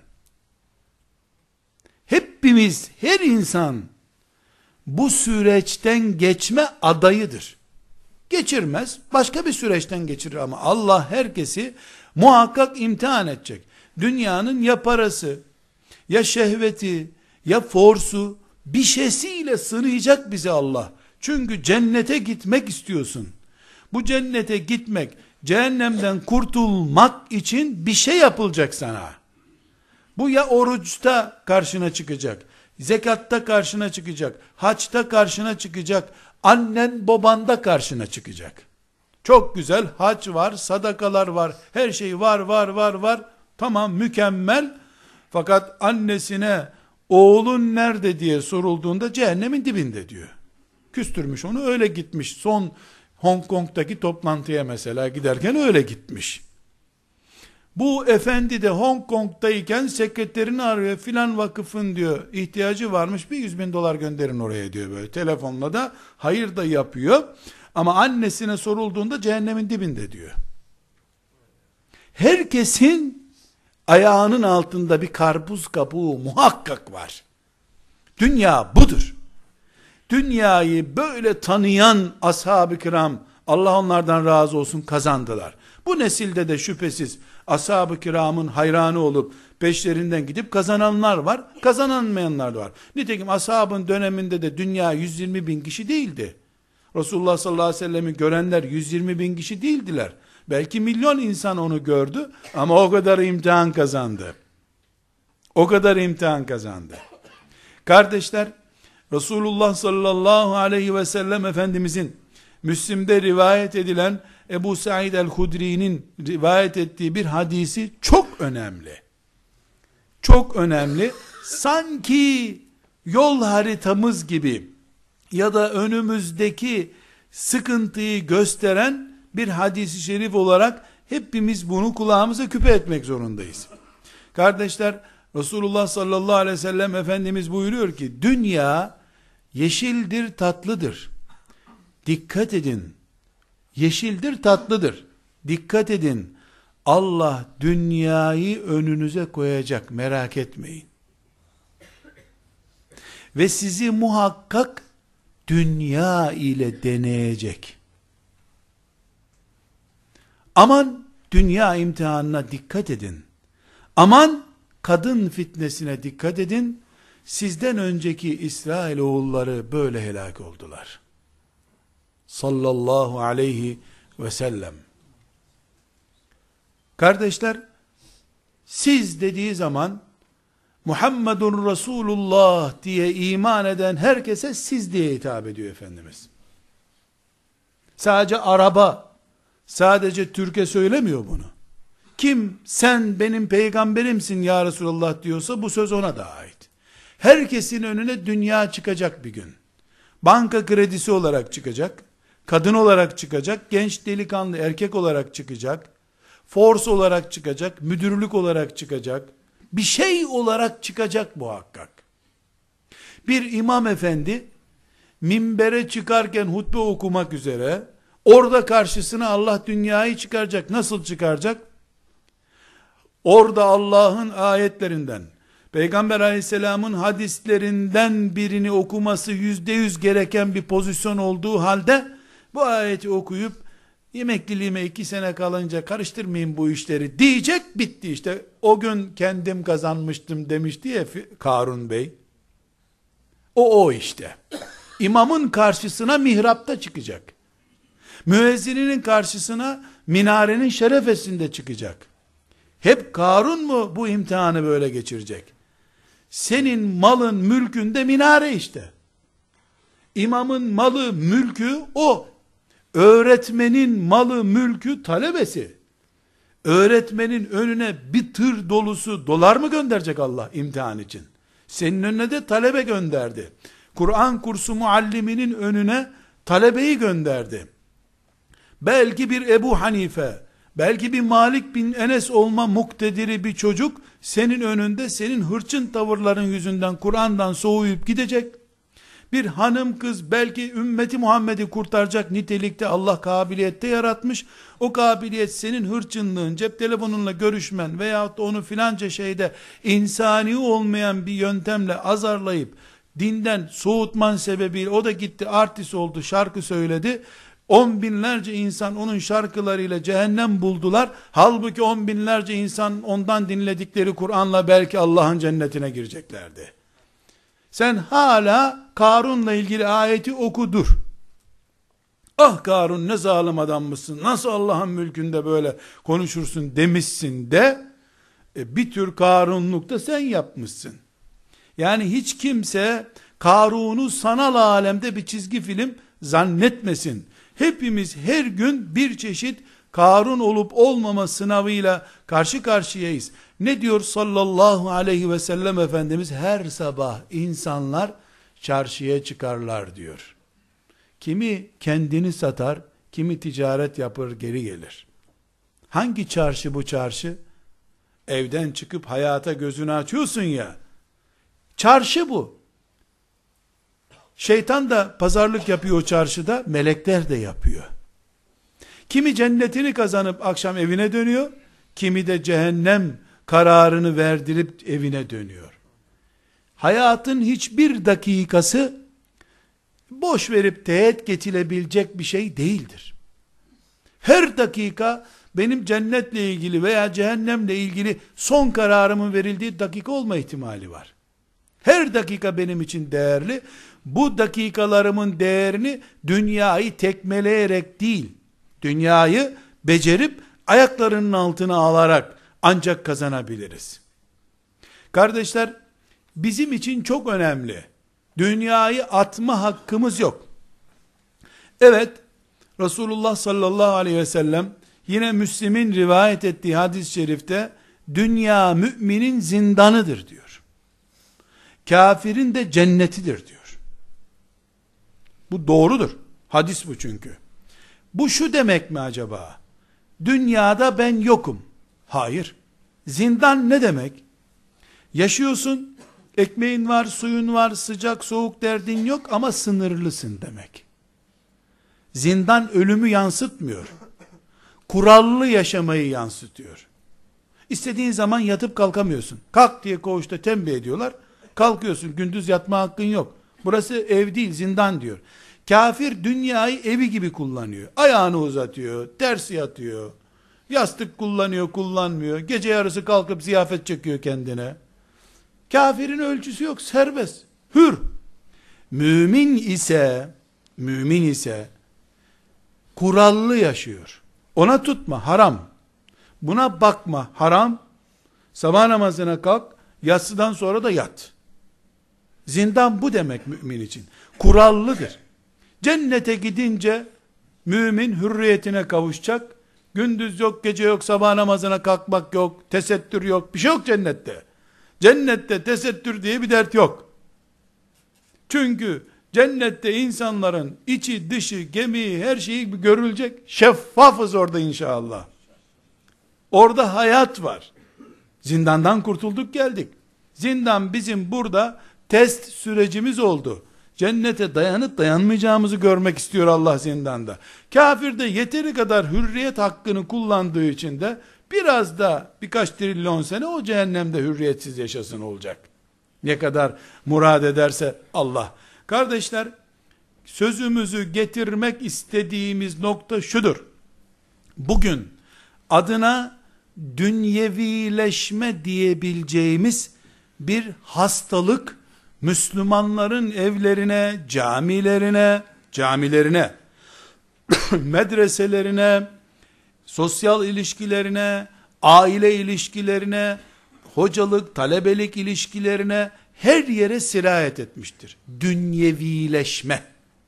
Hepimiz, her insan bu süreçten geçme adayıdır. Geçirmez, başka bir süreçten geçirir ama Allah herkesi muhakkak imtihan edecek. Dünyanın ya parası, ya şehveti, ya forsu, bir şeysiyle sınayacak bizi Allah. Çünkü cennete gitmek istiyorsun. Bu cennete gitmek, cehennemden kurtulmak için bir şey yapılacak sana. Bu ya oruçta karşına çıkacak, zekatta karşına çıkacak, haçta karşına çıkacak, annen babanda karşına çıkacak. Çok güzel, hac var, sadakalar var, her şey var, var, var, var. Tamam, mükemmel. Fakat annesine oğlun nerede diye sorulduğunda cehennemin dibinde diyor. Küstürmüş onu, öyle gitmiş. Son Hong Kong'daki toplantıya mesela giderken öyle gitmiş. Bu efendi de Hong Kong'dayken sekreterini arıyor, filan vakıfın diyor ihtiyacı varmış, bir yüz bin dolar gönderin oraya diyor, böyle telefonla da hayır da yapıyor. Ama annesine sorulduğunda cehennemin dibinde diyor. Herkesin ayağının altında bir karpuz kabuğu muhakkak var. Dünya budur. Dünyayı böyle tanıyan ashab-ı kiram, Allah onlardan razı olsun, kazandılar. Bu nesilde de şüphesiz ashab-ı kiramın hayranı olup peşlerinden gidip kazananlar var, kazanamayanlar da var. Nitekim ashabın döneminde de dünya yüz yirmi bin kişi değildi. Resulullah sallallahu aleyhi ve sellem'i görenler yüz yirmi bin kişi değildiler. Belki milyon insan onu gördü ama o kadar imtihan kazandı. O kadar imtihan kazandı. Kardeşler, Resulullah sallallahu aleyhi ve sellem Efendimizin Müslim'de rivayet edilen Ebu Said el-Hudri'nin rivayet ettiği bir hadisi çok önemli. Çok önemli. Sanki yol haritamız gibi ya da önümüzdeki sıkıntıyı gösteren bir hadisi şerif olarak hepimiz bunu kulağımıza küpe etmek zorundayız. Kardeşler, Resulullah sallallahu aleyhi ve sellem Efendimiz buyuruyor ki, dünya yeşildir, tatlıdır. Dikkat edin. Yeşildir, tatlıdır. Dikkat edin. Allah dünyayı önünüze koyacak, merak etmeyin. Ve sizi muhakkak dünya ile deneyecek. Aman dünya imtihanına dikkat edin. Aman kadın fitnesine dikkat edin. Sizden önceki İsrailoğulları böyle helak oldular. Sallallahu aleyhi ve sellem. Kardeşler, siz dediği zaman Muhammedun Resulullah diye iman eden herkese siz diye hitap ediyor Efendimiz. Sadece Arap'a, sadece Türk'e söylemiyor bunu. Kim sen benim peygamberimsin ya Resulullah diyorsa bu söz ona da ait. Herkesin önüne dünya çıkacak bir gün. Banka kredisi olarak çıkacak, kadın olarak çıkacak, genç delikanlı erkek olarak çıkacak, force olarak çıkacak, müdürlük olarak çıkacak, bir şey olarak çıkacak muhakkak. Bir imam efendi minbere çıkarken hutbe okumak üzere orada karşısına Allah dünyayı çıkaracak. Nasıl çıkaracak? Orada Allah'ın ayetlerinden, Peygamber aleyhisselamın hadislerinden birini okuması yüzde yüz gereken bir pozisyon olduğu halde bu ayeti okuyup emekliliğime iki sene kalınca karıştırmayayım bu işleri diyecek, bitti işte. O gün kendim kazanmıştım demişti ya Karun Bey. O o işte. İmamın karşısına mihrapta çıkacak. Müezzininin karşısına minarenin şerefesinde çıkacak. Hep Karun mu bu imtihanı böyle geçirecek? Senin malın, mülkün de minare işte. İmamın malı, mülkü o. Öğretmenin malı, mülkü talebesi. Öğretmenin önüne bir tır dolusu dolar mı gönderecek Allah imtihan için? Senin önüne de talebe gönderdi. Kur'an kursu mualliminin önüne talebeyi gönderdi. Belki bir Ebu Hanife, belki bir Malik bin Enes olma muktediri bir çocuk, senin önünde senin hırçın tavırların yüzünden Kur'an'dan soğuyup gidecek. Bir hanım kız belki ümmeti Muhammed'i kurtaracak nitelikte Allah kabiliyette yaratmış. O kabiliyet senin hırçınlığın, cep telefonunla görüşmen veyahut da onu filanca şeyde insani olmayan bir yöntemle azarlayıp dinden soğutman sebebiyle o da gitti artist oldu, şarkı söyledi. On binlerce insan onun şarkılarıyla cehennem buldular. Halbuki on binlerce insan ondan dinledikleri Kur'an'la belki Allah'ın cennetine gireceklerdi. Sen hala Karun'la ilgili ayeti okudur. Ah Karun ne zalim adammışsın, nasıl Allah'ın mülkünde böyle konuşursun demişsin de, e, bir tür Karunluk da sen yapmışsın. Yani hiç kimse Karun'u sanal alemde bir çizgi film zannetmesin. Hepimiz her gün bir çeşit Karun olup olmama sınavıyla karşı karşıyayız. Ne diyor sallallahu aleyhi ve sellem Efendimiz? Her sabah insanlar çarşıya çıkarlar diyor. Kimi kendini satar, kimi ticaret yapar geri gelir. Hangi çarşı bu çarşı? Evden çıkıp hayata gözünü açıyorsun ya. Çarşı bu. Şeytan da pazarlık yapıyor o çarşıda, melekler de yapıyor. Kimi cennetini kazanıp akşam evine dönüyor, kimi de cehennem kararını verdirip evine dönüyor. Hayatın hiçbir dakikası boş verip teğet geçilebilecek bir şey değildir. Her dakika benim cennetle ilgili veya cehennemle ilgili son kararımın verildiği dakika olma ihtimali var. Her dakika benim için değerli. Bu dakikalarımın değerini dünyayı tekmeleyerek değil, dünyayı becerip ayaklarının altına alarak ancak kazanabiliriz. Kardeşler, bizim için çok önemli. Dünyayı atma hakkımız yok. Evet, Resulullah sallallahu aleyhi ve sellem yine Müslim'in rivayet ettiği hadis-i şerifte dünya müminin zindanıdır diyor. Kafirin de cennetidir diyor. Bu doğrudur. Hadis bu çünkü. Bu şu demek mi acaba? Dünyada ben yokum. Hayır. Zindan ne demek? Yaşıyorsun, ekmeğin var, suyun var, sıcak soğuk derdin yok ama sınırlısın demek. Zindan ölümü yansıtmıyor. Kurallı yaşamayı yansıtıyor. İstediğin zaman yatıp kalkamıyorsun. Kalk diye koğuşta tembih ediyorlar. Kalkıyorsun, gündüz yatma hakkın yok. Burası ev değil, zindan diyor. Kafir dünyayı evi gibi kullanıyor. Ayağını uzatıyor, ters yatıyor. Yastık kullanıyor, kullanmıyor. Gece yarısı kalkıp ziyafet çekiyor kendine. Kafirin ölçüsü yok, serbest, hür. Mümin ise, mümin ise kurallı yaşıyor. Ona tutma, haram. Buna bakma, haram. Sabah namazına kalk, yatsıdan sonra da yat. Zindan bu demek mümin için. Kurallıdır. Cennete gidince mümin hürriyetine kavuşacak. Gündüz yok, gece yok, sabah namazına kalkmak yok, tesettür yok, bir şey yok cennette. Cennette tesettür diye bir dert yok. Çünkü cennette insanların içi, dışı, gemiği, her şeyi görülecek. Şeffafız orada inşallah. Orada hayat var. Zindandan kurtulduk geldik. Zindan bizim burada test sürecimiz oldu. Cennete dayanıp dayanmayacağımızı görmek istiyor Allah zindanda. Kafir de yeteri kadar hürriyet hakkını kullandığı için de biraz da birkaç trilyon sene o cehennemde hürriyetsiz yaşasın olacak. Ne kadar murad ederse Allah. Kardeşler, sözümüzü getirmek istediğimiz nokta şudur. Bugün adına dünyevileşme diyebileceğimiz bir hastalık Müslümanların evlerine, camilerine, camilerine, medreselerine, sosyal ilişkilerine, aile ilişkilerine, hocalık, talebelik ilişkilerine, her yere sirayet etmiştir. Dünyevileşme.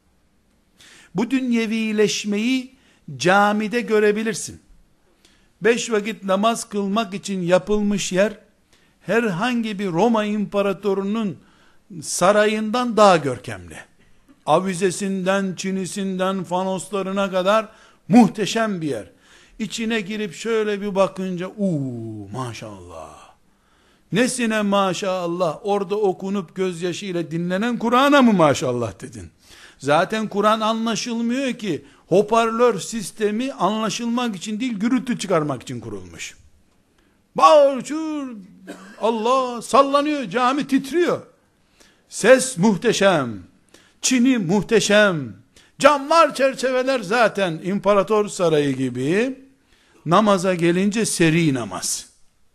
Bu dünyevileşmeyi camide görebilirsin. Beş vakit namaz kılmak için yapılmış yer, herhangi bir Roma imparatorunun sarayından daha görkemli. Avizesinden, çinisinden, fanoslarına kadar muhteşem bir yer. İçine girip şöyle bir bakınca, uuu maşallah. Nesine maşallah, orada okunup gözyaşıyla dinlenen Kur'an'a mı maşallah dedin? Zaten Kur'an anlaşılmıyor ki, hoparlör sistemi anlaşılmak için değil, gürültü çıkarmak için kurulmuş. Bağır, çığır, Allah sallanıyor, cami titriyor. Ses muhteşem, çini muhteşem, camlar, çerçeveler zaten imparator sarayı gibi. Namaza gelince seri namaz.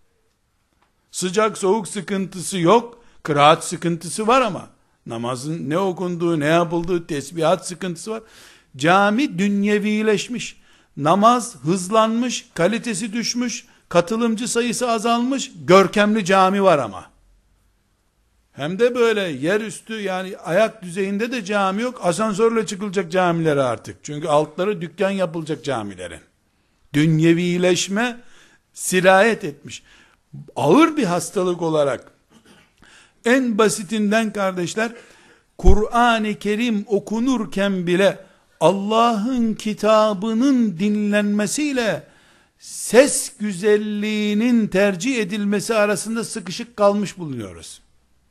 Sıcak soğuk sıkıntısı yok, kıraat sıkıntısı var ama namazın ne okunduğu, ne yapıldığı, tesbihat sıkıntısı var. Cami dünyevileşmiş, namaz hızlanmış, kalitesi düşmüş, katılımcı sayısı azalmış, görkemli cami var ama. Hem de böyle yerüstü, yani ayak düzeyinde de cami yok, asansörle çıkılacak camilere artık. Çünkü altları dükkan yapılacak camilerin. Dünyevileşme sirayet etmiş. Ağır bir hastalık olarak, en basitinden kardeşler, Kur'an-ı Kerim okunurken bile Allah'ın kitabının dinlenmesiyle ses güzelliğinin tercih edilmesi arasında sıkışık kalmış bulunuyoruz.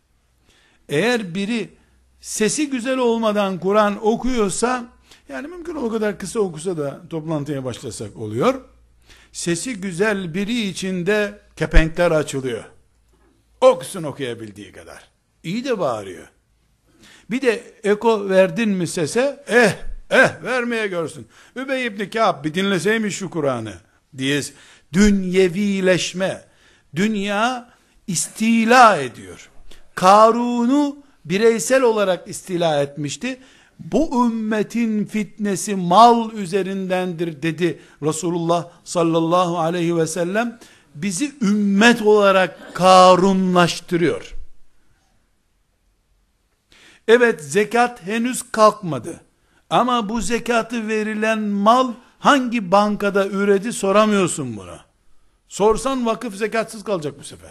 Eğer biri sesi güzel olmadan Kur'an okuyorsa, yani mümkün o kadar kısa okusa da toplantıya başlasak oluyor. Sesi güzel biri için de kepenkler açılıyor. Okusun okuyabildiği kadar. İyi de bağırıyor. Bir de eko verdin mi sese, eh eh vermeye görsün. Übey ibn Kâb bir dinleseymiş şu Kur'an'ı diye dünyevileşme. Dünya istila ediyor. Karun'u bireysel olarak istila etmişti. Bu ümmetin fitnesi mal üzerindendir dedi Resulullah sallallahu aleyhi ve sellem. Bizi ümmet olarak Karunlaştırıyor. Evet, zekat henüz kalkmadı. Ama bu zekatı verilen mal hangi bankada üredi soramıyorsun buna. Sorsan vakıf zekatsız kalacak bu sefer.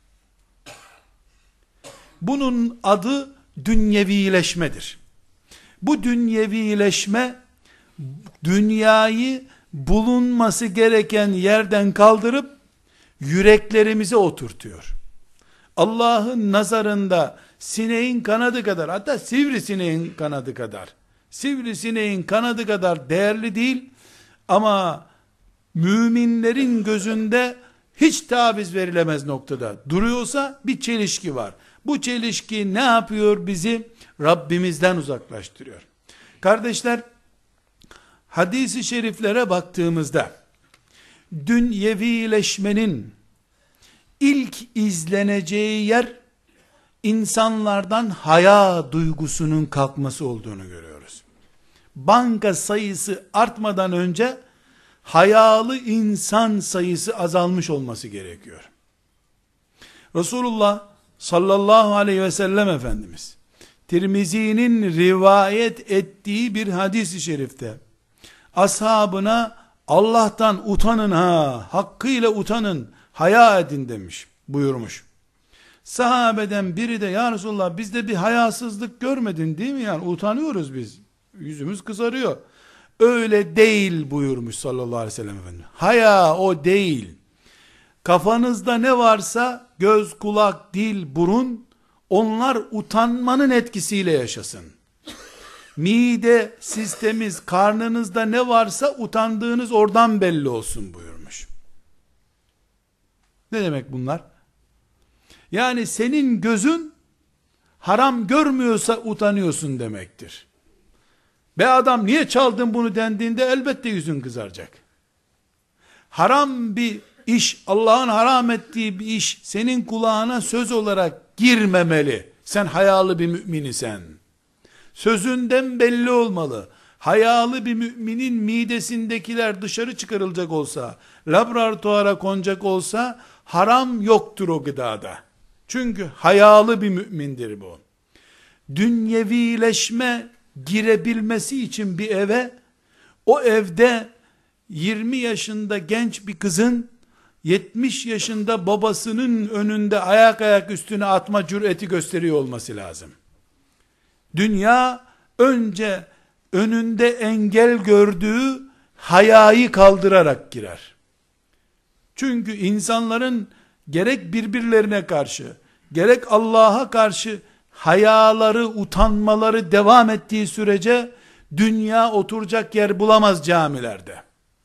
Bunun adı dünyevileşmedir. Bu dünyevileşme dünyayı bulunması gereken yerden kaldırıp yüreklerimize oturtuyor. Allah'ın nazarında sineğin kanadı kadar, hatta sivrisineğin kanadı kadar, sivrisineğin kanadı kadar değerli değil ama müminlerin gözünde hiç taviz verilemez noktada duruyorsa bir çelişki var. Bu çelişki ne yapıyor? Bizi Rabbimizden uzaklaştırıyor. Kardeşler, hadis-i şeriflere baktığımızda dünyevileşmenin ilk izleneceği yer insanlardan haya duygusunun kalkması olduğunu görüyoruz. Banka sayısı artmadan önce hayalı insan sayısı azalmış olması gerekiyor. Resulullah sallallahu aleyhi ve sellem Efendimiz Tirmizi'nin rivayet ettiği bir hadis-i şerifte ashabına Allah'tan utanın ha, hakkıyla utanın, haya edin demiş, buyurmuş. Sahabeden biri de ya Resulullah bizde bir hayasızlık görmedin değil mi, yani utanıyoruz biz, yüzümüz kızarıyor. Öyle değil buyurmuş sallallahu aleyhi ve sellem Efendimiz. Haya o değil. Kafanızda ne varsa göz, kulak, dil, burun, onlar utanmanın etkisiyle yaşasın. Mide sistemiz, karnınızda ne varsa utandığınız oradan belli olsun buyurmuş. Ne demek bunlar? Yani senin gözün haram görmüyorsa utanıyorsun demektir. Be adam niye çaldın bunu dendiğinde elbette yüzün kızaracak. Haram bir iş, Allah'ın haram ettiği bir iş senin kulağına söz olarak girmemeli. Sen hayalı bir mümin isen. Sözünden belli olmalı. Hayalı bir müminin midesindekiler dışarı çıkarılacak olsa, laboratuvara konacak olsa, haram yoktur o gıdada. Çünkü hayalı bir mümindir bu. Dünyevileşme girebilmesi için bir eve, o evde yirmi yaşında genç bir kızın yetmiş yaşında babasının önünde ayak ayak üstüne atma cüreti gösteriyor olması lazım. Dünya önce önünde engel gördüğü hayayı kaldırarak girer. Çünkü insanların gerek birbirlerine karşı, gerek Allah'a karşı hayaları, utanmaları devam ettiği sürece dünya oturacak yer bulamaz camilerde.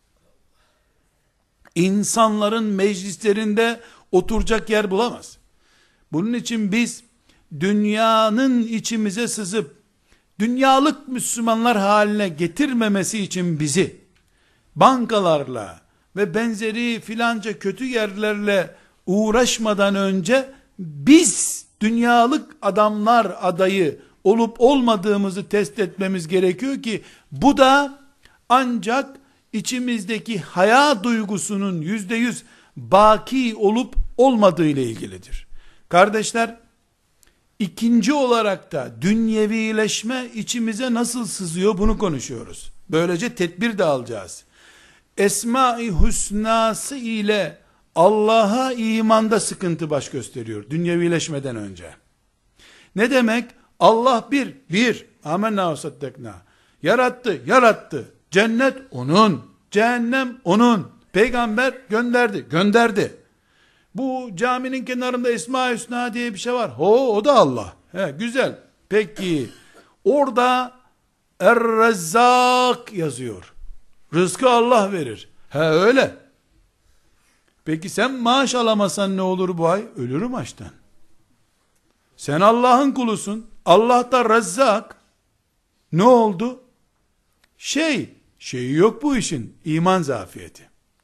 İnsanların meclislerinde oturacak yer bulamaz. Bunun için biz dünyanın içimize sızıp dünyalık Müslümanlar haline getirmemesi için bizi bankalarla ve benzeri filanca kötü yerlerle uğraşmadan önce biz dünyalık adamlar adayı olup olmadığımızı test etmemiz gerekiyor ki bu da ancak içimizdeki haya duygusunun yüzde yüz baki olup olmadığı ile ilgilidir. Kardeşler, ikinci olarak da dünyevileşme içimize nasıl sızıyor bunu konuşuyoruz. Böylece tedbir de alacağız. Esma-i Hüsnası ile Allah'a imanda sıkıntı baş gösteriyor dünyevileşmeden önce. Ne demek? Allah bir, bir. Amenna ve saddekna. Yarattı, yarattı. Cennet onun, cehennem onun. Peygamber gönderdi, gönderdi. Bu caminin kenarında Esma-i Hüsna diye bir şey var. Ho, o da Allah. He, güzel. Peki, orada Er-Rezzak yazıyor. Rızkı Allah verir. He, öyle. Peki sen maaş alamasan ne olur bu ay? Ölürüm açtan. Sen Allah'ın kulusun. Allah da Rezzak. Ne oldu? Şey, şeyi yok bu işin. İman zafiyeti.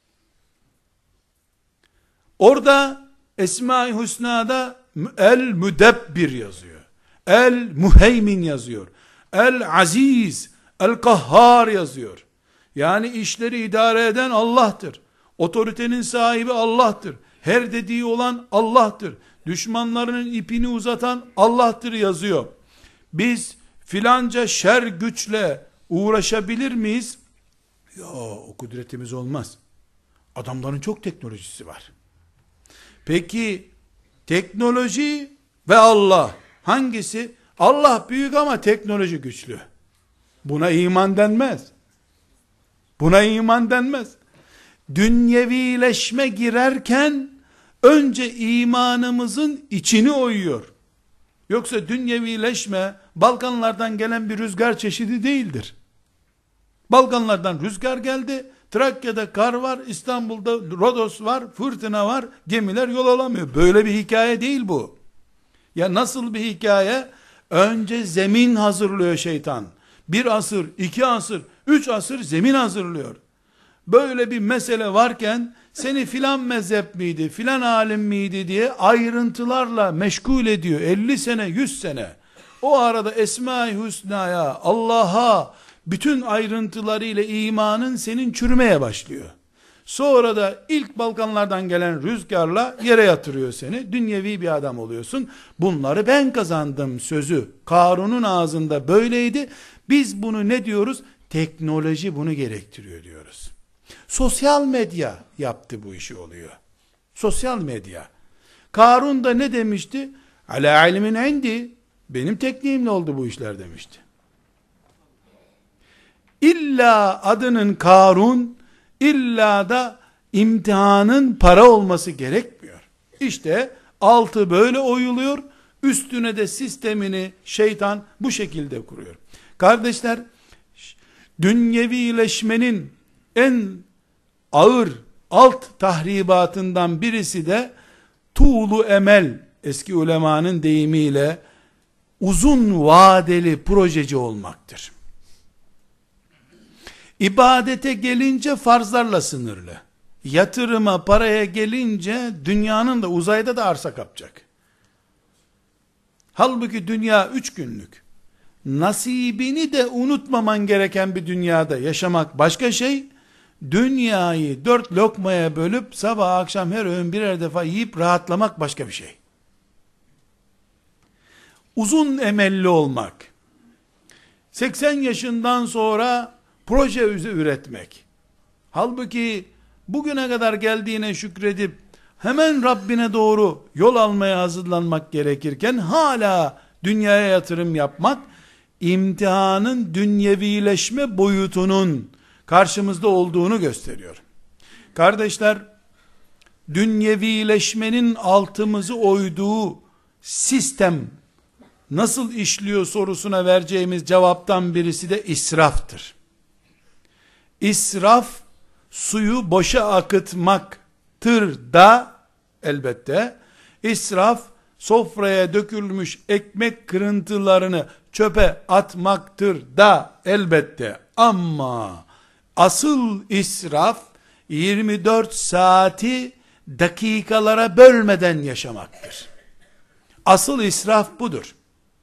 Orada Esma-i Hüsna'da El-Müdebbir yazıyor. El-Muheymin yazıyor. El-Aziz, El-Kahhar yazıyor. Yani işleri idare eden Allah'tır. Otoritenin sahibi Allah'tır. Her dediği olan Allah'tır. Düşmanlarının ipini uzatan Allah'tır yazıyor. Biz filanca şer güçle uğraşabilir miyiz? Ya o kudretimiz olmaz. Adamların çok teknolojisi var. Peki teknoloji ve Allah hangisi? Allah büyük ama teknoloji güçlü. Buna iman denmez. Buna iman denmez. Dünyevileşme girerken önce imanımızın içini oyuyor. Yoksa dünyevileşme Balkanlardan gelen bir rüzgar çeşidi değildir. Balkanlardan rüzgar geldi, Trakya'da kar var, İstanbul'da Rodos var, fırtına var, gemiler yol alamıyor. Böyle bir hikaye değil bu. Ya nasıl bir hikaye? Önce zemin hazırlıyor şeytan. Bir asır, iki asır, üç asır zemin hazırlıyor. Böyle bir mesele varken seni filan mezhep miydi, filan alim miydi diye ayrıntılarla meşgul ediyor. elli sene, yüz sene. O arada Esma-i Hüsna'ya, Allah'a bütün ayrıntılarıyla imanın senin çürümeye başlıyor. Sonra da ilk Balkanlardan gelen rüzgarla yere yatırıyor seni. Dünyevi bir adam oluyorsun. Bunları ben kazandım sözü Karun'un ağzında böyleydi. Biz bunu ne diyoruz? Teknoloji bunu gerektiriyor diyoruz. Sosyal medya yaptı bu işi oluyor. Sosyal medya. Karun da ne demişti? Ala ilmin indi. Benim tekniğimle oldu bu işler demişti. İlla adının Karun, illa da imtihanın para olması gerekmiyor. İşte altı böyle oyuluyor, üstüne de sistemini şeytan bu şekilde kuruyor. Kardeşler, dünyevileşmenin en ağır alt tahribatından birisi de tuğlu emel, eski ulemanın deyimiyle uzun vadeli projeci olmaktır. İbadete gelince farzlarla sınırlı. Yatırıma, paraya gelince dünyanın da uzayda da arsa kapacak. Halbuki dünya üç günlük. nasibini de unutmaman gereken bir dünyada yaşamak başka şey, dünyayı dört lokmaya bölüp sabah akşam her öğün birer defa yiyip rahatlamak başka bir şey. Uzun emelli olmak, seksen yaşından sonra proje üretmek, halbuki bugüne kadar geldiğine şükredip hemen Rabbine doğru yol almaya hazırlanmak gerekirken hala dünyaya yatırım yapmak, imtihanın dünyevileşme boyutunun karşımızda olduğunu gösteriyor. Kardeşler, dünyevileşmenin altımızı oyduğu sistem nasıl işliyor sorusuna vereceğimiz cevaptan birisi de israftır. İsraf, suyu boşa akıtmaktır da elbette. İsraf, sofraya dökülmüş ekmek kırıntılarını çöpe atmaktır da elbette. Ama asıl israf, yirmi dört saati dakikalara bölmeden yaşamaktır. Asıl israf budur.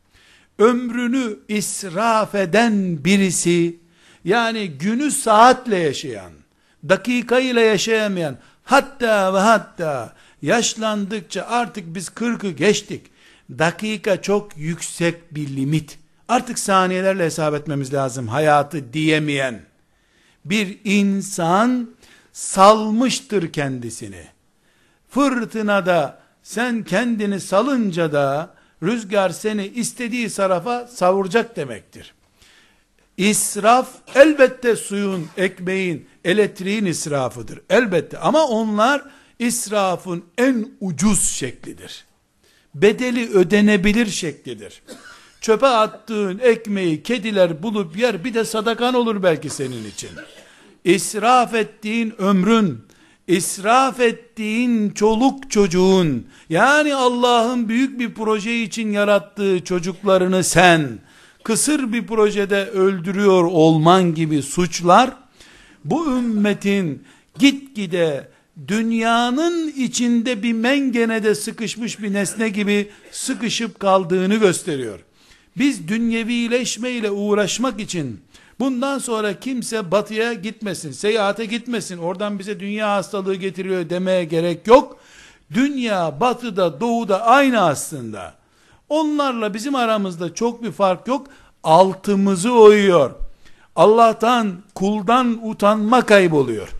Ömrünü israf eden birisi, yani günü saatle yaşayan, dakikayla yaşayamayan, hatta ve hatta yaşlandıkça artık biz kırkı geçtik, dakika çok yüksek bir limit, artık saniyelerle hesap etmemiz lazım hayatı diyemeyen bir insan salmıştır kendisini. Fırtınada sen kendini salınca da rüzgar seni istediği tarafa savuracak demektir. İsraf elbette suyun, ekmeğin, elektriğin israfıdır. Elbette, ama onlar israfın en ucuz şeklidir. Bedeli ödenebilir şeklidir. Çöpe attığın ekmeği kediler bulup yer, bir de sadakan olur belki senin için. İsraf ettiğin ömrün, israf ettiğin çoluk çocuğun, yani Allah'ın büyük bir proje için yarattığı çocuklarını sen kısır bir projede öldürüyor olman gibi suçlar, bu ümmetin gitgide dünyanın içinde bir mengenede sıkışmış bir nesne gibi sıkışıp kaldığını gösteriyor. Biz dünyevileşmeyle uğraşmak için bundan sonra kimse batıya gitmesin, seyahate gitmesin, oradan bize dünya hastalığı getiriyor demeye gerek yok. Dünya batıda, doğuda aynı aslında. Onlarla bizim aramızda çok bir fark yok. Altımızı oyuyor. Allah'tan, kuldan utanma kayboluyor.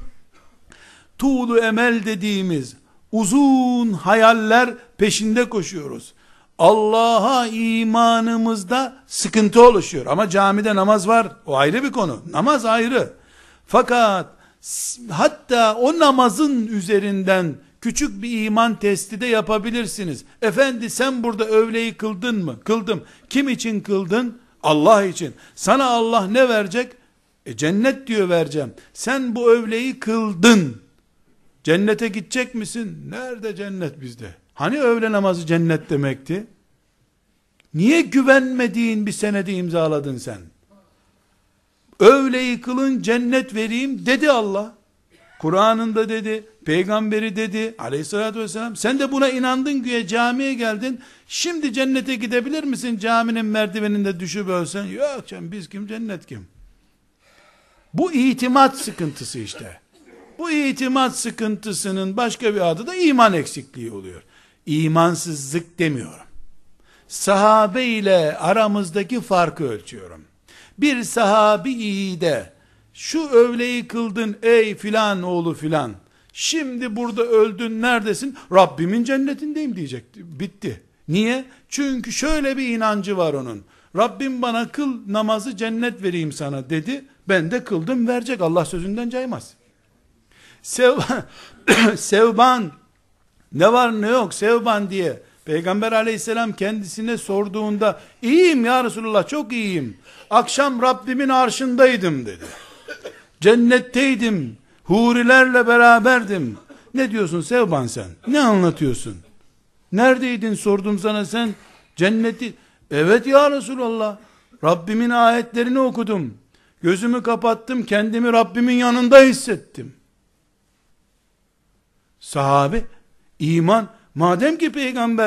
Tuğlu emel dediğimiz uzun hayaller peşinde koşuyoruz. Allah'a imanımızda sıkıntı oluşuyor. Ama camide namaz var, o ayrı bir konu. Namaz ayrı. Fakat hatta o namazın üzerinden küçük bir iman testi de yapabilirsiniz. Efendi, sen burada öğleyi kıldın mı? Kıldım. Kim için kıldın? Allah için. Sana Allah ne verecek? E cennet diyor, vereceğim. Sen bu öğleyi kıldın. Cennete gidecek misin? Nerede cennet bizde? Hani öğle namazı cennet demekti? Niye güvenmediğin bir senedi imzaladın sen? Öğleyi kılın, cennet vereyim dedi Allah. Kur'an'ında dedi, peygamberi dedi aleyhissalatü vesselam. Sen de buna inandın, güya camiye geldin. Şimdi cennete gidebilir misin? Caminin merdiveninde düşüp ölsen. Yok canım, biz kim, cennet kim? Bu itimat sıkıntısı işte. Bu itimat sıkıntısının başka bir adı da iman eksikliği oluyor. İmansızlık demiyorum. Sahabe ile aramızdaki farkı ölçüyorum. Bir sahabi iyi de, şu öğleyi kıldın ey filan oğlu filan, şimdi burada öldün, neredesin? Rabbimin cennetindeyim diyecekti. Bitti. Niye? Çünkü şöyle bir inancı var onun. Rabbim bana kıl namazı, cennet vereyim sana dedi. Ben de kıldım, verecek. Allah sözünden caymaz. Sevban, Sevban ne var ne yok Sevban diye Peygamber aleyhisselam kendisine sorduğunda, iyiyim ya Resulullah, çok iyiyim. Akşam Rabbimin arşındaydım dedi. Cennetteydim. Hurilerle beraberdim. Ne diyorsun Sevban sen? Ne anlatıyorsun? Neredeydin sordum sana, sen cenneti. Evet ya Resulallah. Rabbimin ayetlerini okudum. Gözümü kapattım, kendimi Rabbimin yanında hissettim. Sahabe, iman, madem ki peygamber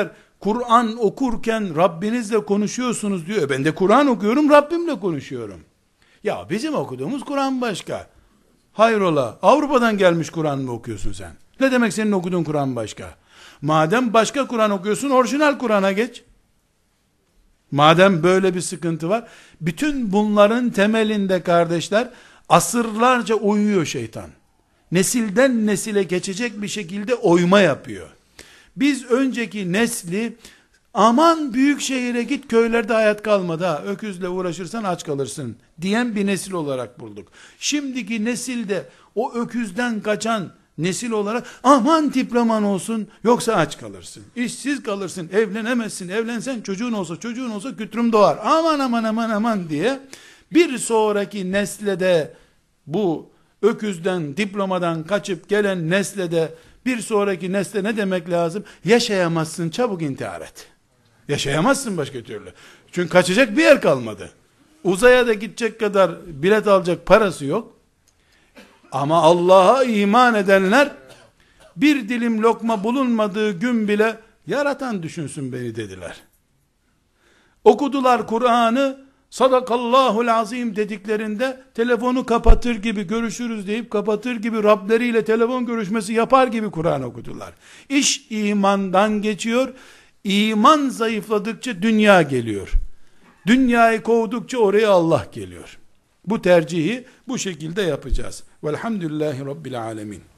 Kur'an okurken Rabbinizle konuşuyorsunuz diyor. E ben de Kur'an okuyorum, Rabbimle konuşuyorum. Ya bizim okuduğumuz Kur'an başka. Hayrola, Avrupa'dan gelmiş Kur'an mı okuyorsun sen? Ne demek senin okuduğun Kur'an başka? Madem başka Kur'an okuyorsun, orijinal Kur'an'a geç. Madem böyle bir sıkıntı var, bütün bunların temelinde kardeşler, asırlarca oyuyor şeytan. Nesilden nesile geçecek bir şekilde oyma yapıyor. Biz önceki nesli, aman büyük şehire git, köylerde hayat kalmadı ha, öküzle uğraşırsan aç kalırsın diyen bir nesil olarak bulduk. Şimdiki nesilde o öküzden kaçan nesil olarak, aman diploman olsun yoksa aç kalırsın, işsiz kalırsın, evlenemezsin, evlensen çocuğun olsa çocuğun olsa kütürüm doğar, aman aman aman aman diye bir sonraki nesle de, bu öküzden diplomadan kaçıp gelen nesle de, bir sonraki nesle ne demek lazım? Yaşayamazsın, çabuk intihar et. Yaşayamazsın başka türlü. Çünkü kaçacak bir yer kalmadı. Uzaya da gidecek kadar bilet alacak parası yok. Ama Allah'a iman edenler, bir dilim lokma bulunmadığı gün bile, yaratan düşünsün beni dediler. Okudular Kur'an'ı, sadakallahul azim dediklerinde, telefonu kapatır gibi, görüşürüz deyip kapatır gibi, Rableriyle telefon görüşmesi yapar gibi Kur'an okudular. İş imandan geçiyor. İman zayıfladıkça dünya geliyor. Dünyayı kovdukça oraya Allah geliyor. Bu tercihi bu şekilde yapacağız. Velhamdülillahi Rabbil alemin.